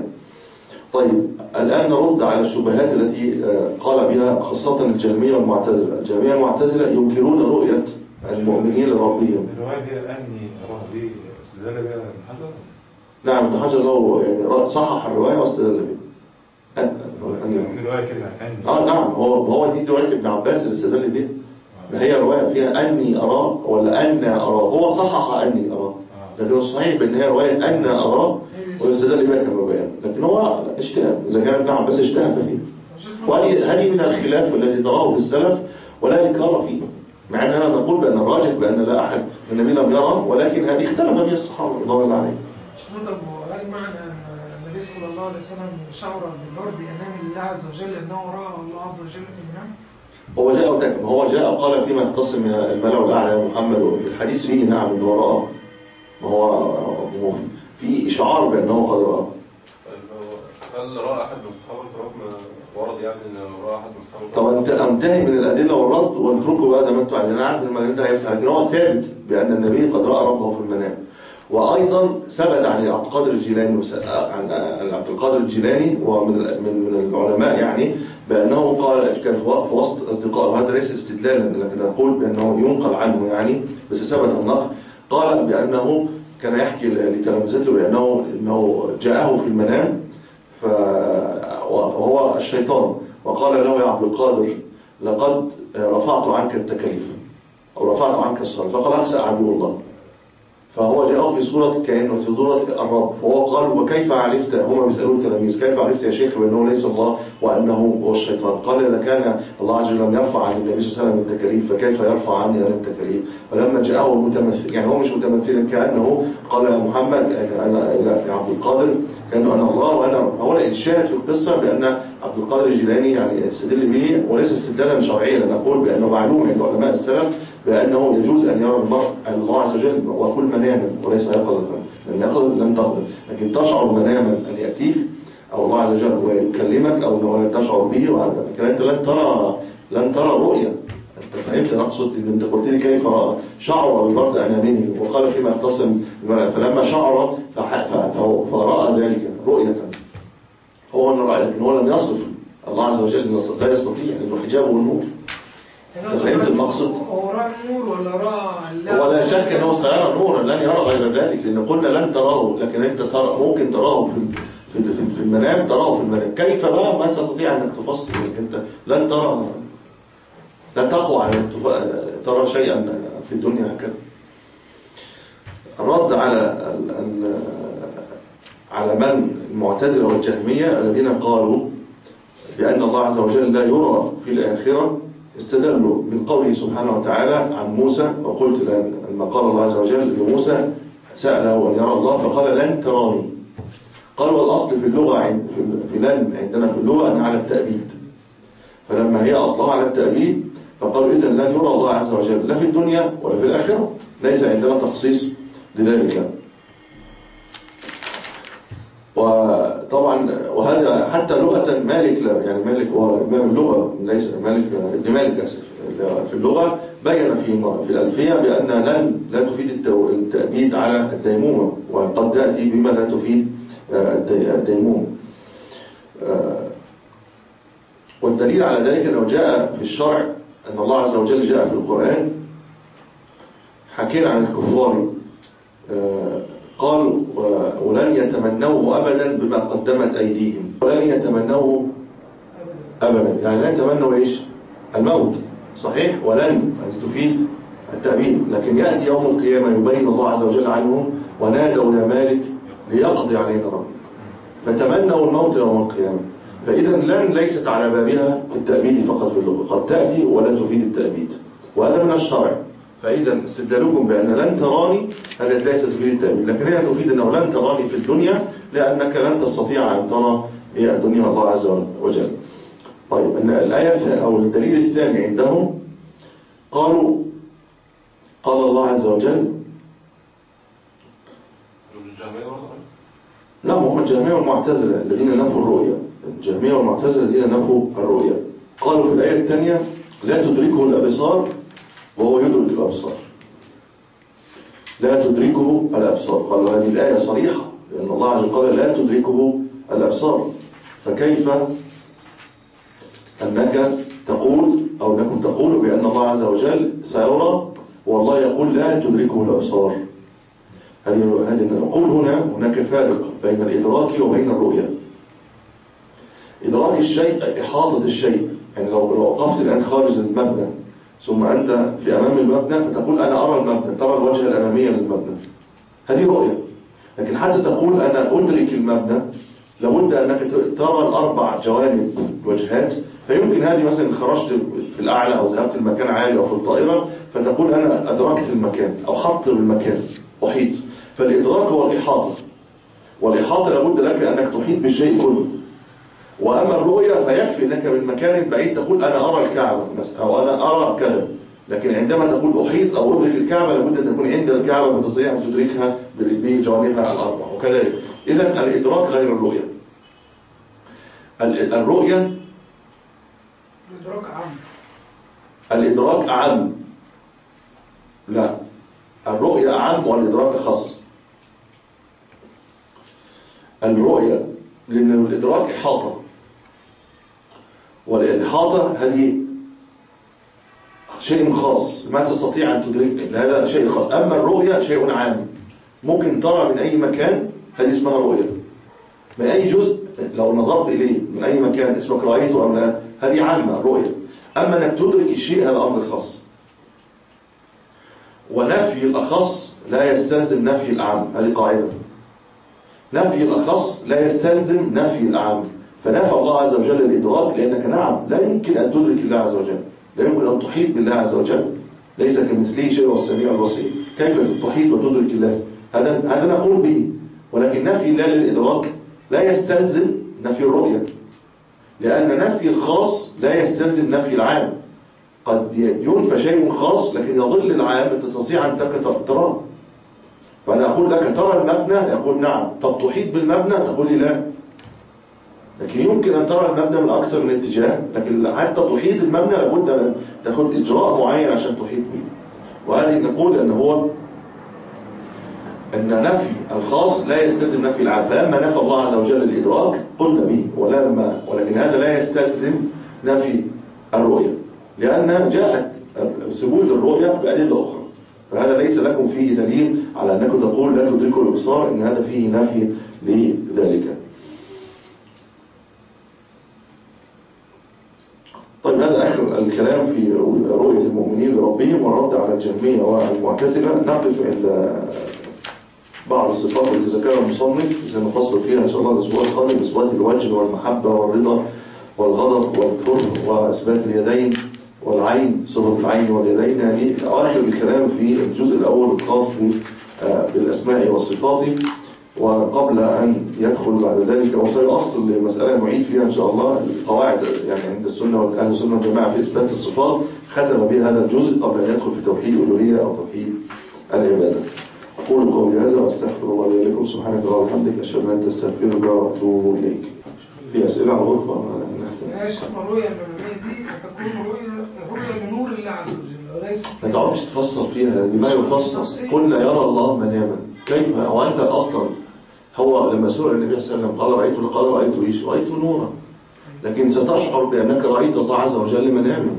طيب الآن نرد على الشبهات التي قال بها خاصة الجهمية والمعتزلة. الجهمية والمعتزلة ينكرون رؤية المؤمنين لربهم. الرواية دي أني أراه دي استدل بها ابن حجر؟ نعم ابن حجر له يعني صحح الرواية واستدل بها. الرواية كده أني اه نعم هو هو دي رواية ابن عباس اللي استدل بها. ما هي رواية فيها أني أراه ولا أن أراه؟ هو صحح أني أراه، لكن الصحيح بأن هي رواية أن أراه ويستدل بها كما بيان، لكن هو اجتهاد. إذا كان ابن عباس اجتهد فيه، وهذه هذه من الخلاف الذي تراه في السلف ولا إنكار فيه، مع أننا نقول بأن الراجح بأن لا أحد من النبي لم يرى، ولكن هذه اختلف فيها الصحابة رضي الله عليهم. هل معنى أن النبي صلى الله عليه وسلم شعر بالبرد أمام الله عز وجل أنه رأى الله عز وجل في المنام؟ هو جاء وتكلم، هو جاء قال فيما يختصم الملأ الأعلى يا محمد، الحديث فيه نعم أنه رأى، ما هو في إشعار بأنه قد رأى. هل رأى أحد من الصحابة الكرام ورد يعني أنه رأى أحد من الصحابة؟ طب انتهي من الأدلة والرد ونتركه بقى زي ما أنتم عايزين. أنا عارف المجال ده هيفتح، لكن هو ثابت بأن النبي قد رأى ربه في المنام. وأيضا ثبت عن عبد القادر الجيلاني عن عبد القادر الجيلاني ومن من من العلماء يعني بأنه قال كان في وسط أصدقائه، هذا ليس استدلالا لكن أقول بأنه ينقل عنه يعني بس ثبت النقل، قال بأنه كان يحكي لتلامذته بأنه إنه جاءه في المنام وهو الشيطان وقال له يا عبد القادر لقد رفعت عنك التكاليف أو رفعت عنك الصلاة، فقال أخسأ عدو الله. فهو جاءه في صورة كأنه في صورة الرب، فهو قال وكيف عرفت، هم بيسألوا التلاميذ كيف عرفت يا شيخ بأنه ليس الله وأنه هو الشيطان؟ قال إذا كان الله عز وجل لم يرفع عن النبي صلى الله عليه وسلم التكاليف فكيف يرفع عني أنا التكاليف؟ فلما جاءه المتمثل يعني هو مش متمثلا كأنه قال يا محمد أنا يا عبد القادر كأنه أنا الله وأنا رب. هو الشاهد في القصة بأن عبد القادر الجيلاني يعني استدل به وليس استدلالا شرعيا، نقول بأنه معلوم عند علماء السلف بأنه يجوز أن يرى المرء الله عز وجل وكل مناما وليس يقظة، لأن يقظة لن تقدر، لكن تشعر مناما أن يأتيك أو الله عز وجل ويكلمك أو أنه تشعر به وهذا، لكن أنت لن ترى لن ترى رؤية. أنت فهمت نقصد إن أنت قلت لي كيف رأى؟ شعر بالبرد أنامه وقال فيما يختصم فلما شعر فرأى ذلك رؤية. هو أنه رأى لكن هو لم يصف الله عز وجل لا يستطيع لأنه حجابه النور. فهمت المقصد؟ هو رأى النور ولا رأى؟ هو لا شك أنه سيرى نورا لن يرى غير ذلك، لأن قلنا لن تراه، لكن أنت ترى ممكن تراه في في في المنام، تراه في المنام. كيف بقى؟ ما تستطيع أنك تفصل، أنت لن ترى، لا تقوى على أن ترى شيئا في الدنيا هكذا. الرد على على من المعتزلة والجهمية الذين قالوا بأن الله عز وجل لا يرى في الآخرة، استدلوا من قوله سبحانه وتعالى عن موسى، وقلت الآن لما قال الله عز وجل لموسى سأله أن يرى الله فقال لن تراني. قال والأصل في اللغة عند في لن عندنا في اللغة أنها على التأبيد، فلما هي أصلها على التأبيد فقالوا إذن لن يرى الله عز وجل لا في الدنيا ولا في الآخرة، ليس عندنا تخصيص لذلك. وطبعا وهذا حتى لغة مالك، يعني مالك هو إمام اللغة، ليس مالك ابن مالك أسف، في اللغة بين في في الألفية بأن لن لا تفيد التأبيد على الديمومة، وقد تأتي بما لا تفيد الديمومة. والدليل على ذلك أنه جاء في الشرع أن الله عز وجل جاء في القرآن حكينا عن الكفار قالوا ولن يتمنوه أبدا بما قدمت أيديهم، ولن يتمنوه أبدا، يعني لن يتمنوا إيش؟ الموت، صحيح؟ ولن تفيد التأبيد، لكن يأتي يوم القيامة يبين الله عز وجل عنهم ونادوا يا مالك ليقضي علينا ربك، فتمنوا الموت يوم القيامة. فإذا لن ليست على بابها التأبيد فقط في اللغة، قد تأتي ولا تفيد التأبيد، وهذا من الشرع. فإذا استدلالكم بأن لن تراني هذا ليست تفيد التأبيد، لكن هي تفيد أنه لن تراني في الدنيا لأنك لن تستطيع أن ترى هي الدنيا الله عز وجل. طيب الآية أو الدليل الثاني عندهم قالوا قال الله عز وجل لا، هم الجهمية والمعتزلة الذين نفوا الرؤية، الجهمية والمعتزلة الذين نفوا الرؤية قالوا في الآية الثانية لا تدركه الأبصار وهو يدرك الأبصار، لا تدركه الأبصار. قالوا هذه الآية صريحة لأن الله عز وجل قال لا تدركه الأبصار، فكيف أنك تقول أو أنكم تقولوا بأن الله عز وجل سيرى والله يقول لا تدركه الأبصار؟ هذه هذه نقول هنا هناك فارق بين الإدراك وبين الرؤية. إدراك الشيء إحاطة الشيء، يعني لو وقفت الآن خارج المبنى ثم أنت في أمام المبنى فتقول أنا أرى المبنى، ترى الوجه الأمامية للمبنى، هذه رؤية. لكن حتى تقول أنا أدرك المبنى لابد أنك ترى الأربع جوانب الوجهات، فيمكن هذه مثلا خرجت في الأعلى أو ذهبت المكان عالي أو في الطائرة فتقول أنا أدركت المكان أو حط المكان أحيط. فالإدراك هو الإحاطة، والإحاطة لابد لك أنك تحيط بالشيء كله. وأما الرؤية فيكفي أنك من مكان بعيد تقول أنا أرى الكعبة مثلا أو أنا أرى كذا، لكن عندما تقول أحيط أو أدرك الكعبة لابد أن تكون عند الكعبة فتستطيع أن تدركها بجوانبها الأربع وكذلك. إذن الإدراك غير الرؤية. الرؤية الإدراك أعم. الإدراك أعم، لا، الرؤية أعم والإدراك أخص. الرؤية لأن الإدراك إحاطة، والإحاطة هذه شيء خاص ما تستطيع أن تدرك، هذا شيء خاص. أما الرؤية شيء عام، ممكن ترى من أي مكان، هذه اسمها رؤية من أي جزء لو نظرت إليه من أي مكان اسمك رأيته أم لا، هذه عامة الرؤية. أما أنك تدرك الشيء هذا أمر خاص. ونفي الأخص لا يستلزم نفي الأعم، هذه قاعدة. نفي الأخص لا يستلزم نفي الأعم، فنفى الله عز وجل الإدراك لأنك نعم لا يمكن أن تدرك الله عز وجل، لا يمكن أن تحيط بالله عز وجل، ليس كمثله شيء والسميع البصير. كيف تحيط وتدرك الله؟ هذا هذا نقول به، ولكن نفي الله للإدراك لا يستلزم نفي الرؤية، لأن نفي الخاص لا يستلزم نفي العام. قد ينفى شيء خاص لكن يظل العام تستطيع أن تراه. فأنا أقول لك ترى المبنى، يقول نعم. طب تحيط بالمبنى؟ تقول لي لا. لكن يمكن أن ترى المبنى من أكثر من اتجاه، لكن حتى تحيط المبنى لابد أن تأخذ إجراء معين عشان تحيط به. وهذه نقول أن هو أن نفي الخاص لا يستلزم نفي العام، فلما نفى الله عز وجل الإدراك قلنا به، ولما ولكن هذا لا يستلزم نفي الرؤية. لأن جاءت ثبوت الرؤية بأدلة أخرى، فهذا ليس لكم فيه دليل على أنكم تقول لا تدركوا الأبصار، إن هذا فيه نفي لذلك. طيب هذا آخر الكلام في رؤية المؤمنين لربهم والرد على الجهمية والمعتزلة. نقف عند بعض الصفات التي ذكرها المصنف سنفصل فيها إن شاء الله الأسبوع القادم، إثبات الوجه والمحبة والرضا والغضب والكره وإثبات اليدين والعين، صفة العين واليدين. يعني آخر الكلام في الجزء الأول الخاص بالأسماء والصفات. وقبل أن يدخل بعد ذلك وسيؤصل لمسألة نعيد فيها إن شاء الله القواعد يعني عند السنة والأهل السنة والجماعة في إثبات الصفات، ختم بها هذا الجزء قبل أن يدخل في توحيد الألوهية أو توحيد العبادة. أقول قولي هذا وأستغفر الله لي ولكم. سبحانك اللهم وبحمدك، أشهد أن لا إله إلا أنت، أستغفرك وأتوب إليك. في أسئلة على الغرفة؟ يا شيخ الرؤية المنامية دي ستكون رؤية رؤية لنور الله عز وجل وليس ما تعودش تفسر فيها بما يفسر. قلنا يرى الله مناما، كيف هو أنت أصلا؟ هو لما سئل النبي صلى الله عليه وسلم قال رأيت قال رأيت إيش؟ رأيت نورا، لكن ستشعر بأنك رأيت الله عز وجل مناما.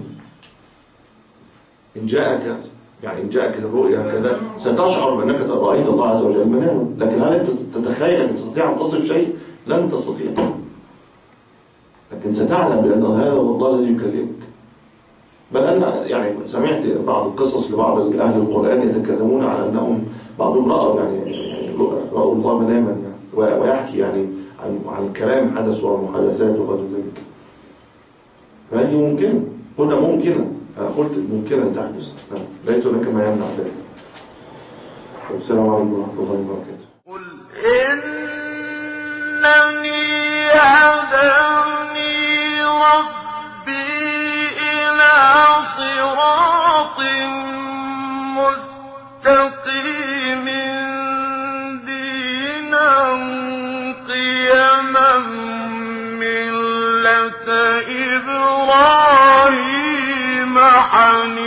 إن جاءك يعني إن جاءك الرؤيا كذا ستشعر بأنك رأيت الله عز وجل مناما، لكن هل أنت تتخيل أن تستطيع أن تصف شيء؟ لن تستطيع، لكن ستعلم بأن هذا هو الله الذي يكلمك. بل أنا يعني سمعت بعض القصص لبعض أهل القرآن يتكلمون على أنهم بعضهم رأوا يعني رأوا الله مناما يعني، ويحكي يعني عن عن كلام حدث ومحادثات وغير ذلك. فهذه ممكنة، قلنا ممكنة، أنا قلت ممكنة أن تحدث، ليس هناك ما يمنع ذلك. السلام عليكم ورحمة الله وبركاته. قل إنني هداني ربي إلى صراط مستقيم دينا قيما ملة إبراهيم حنيفا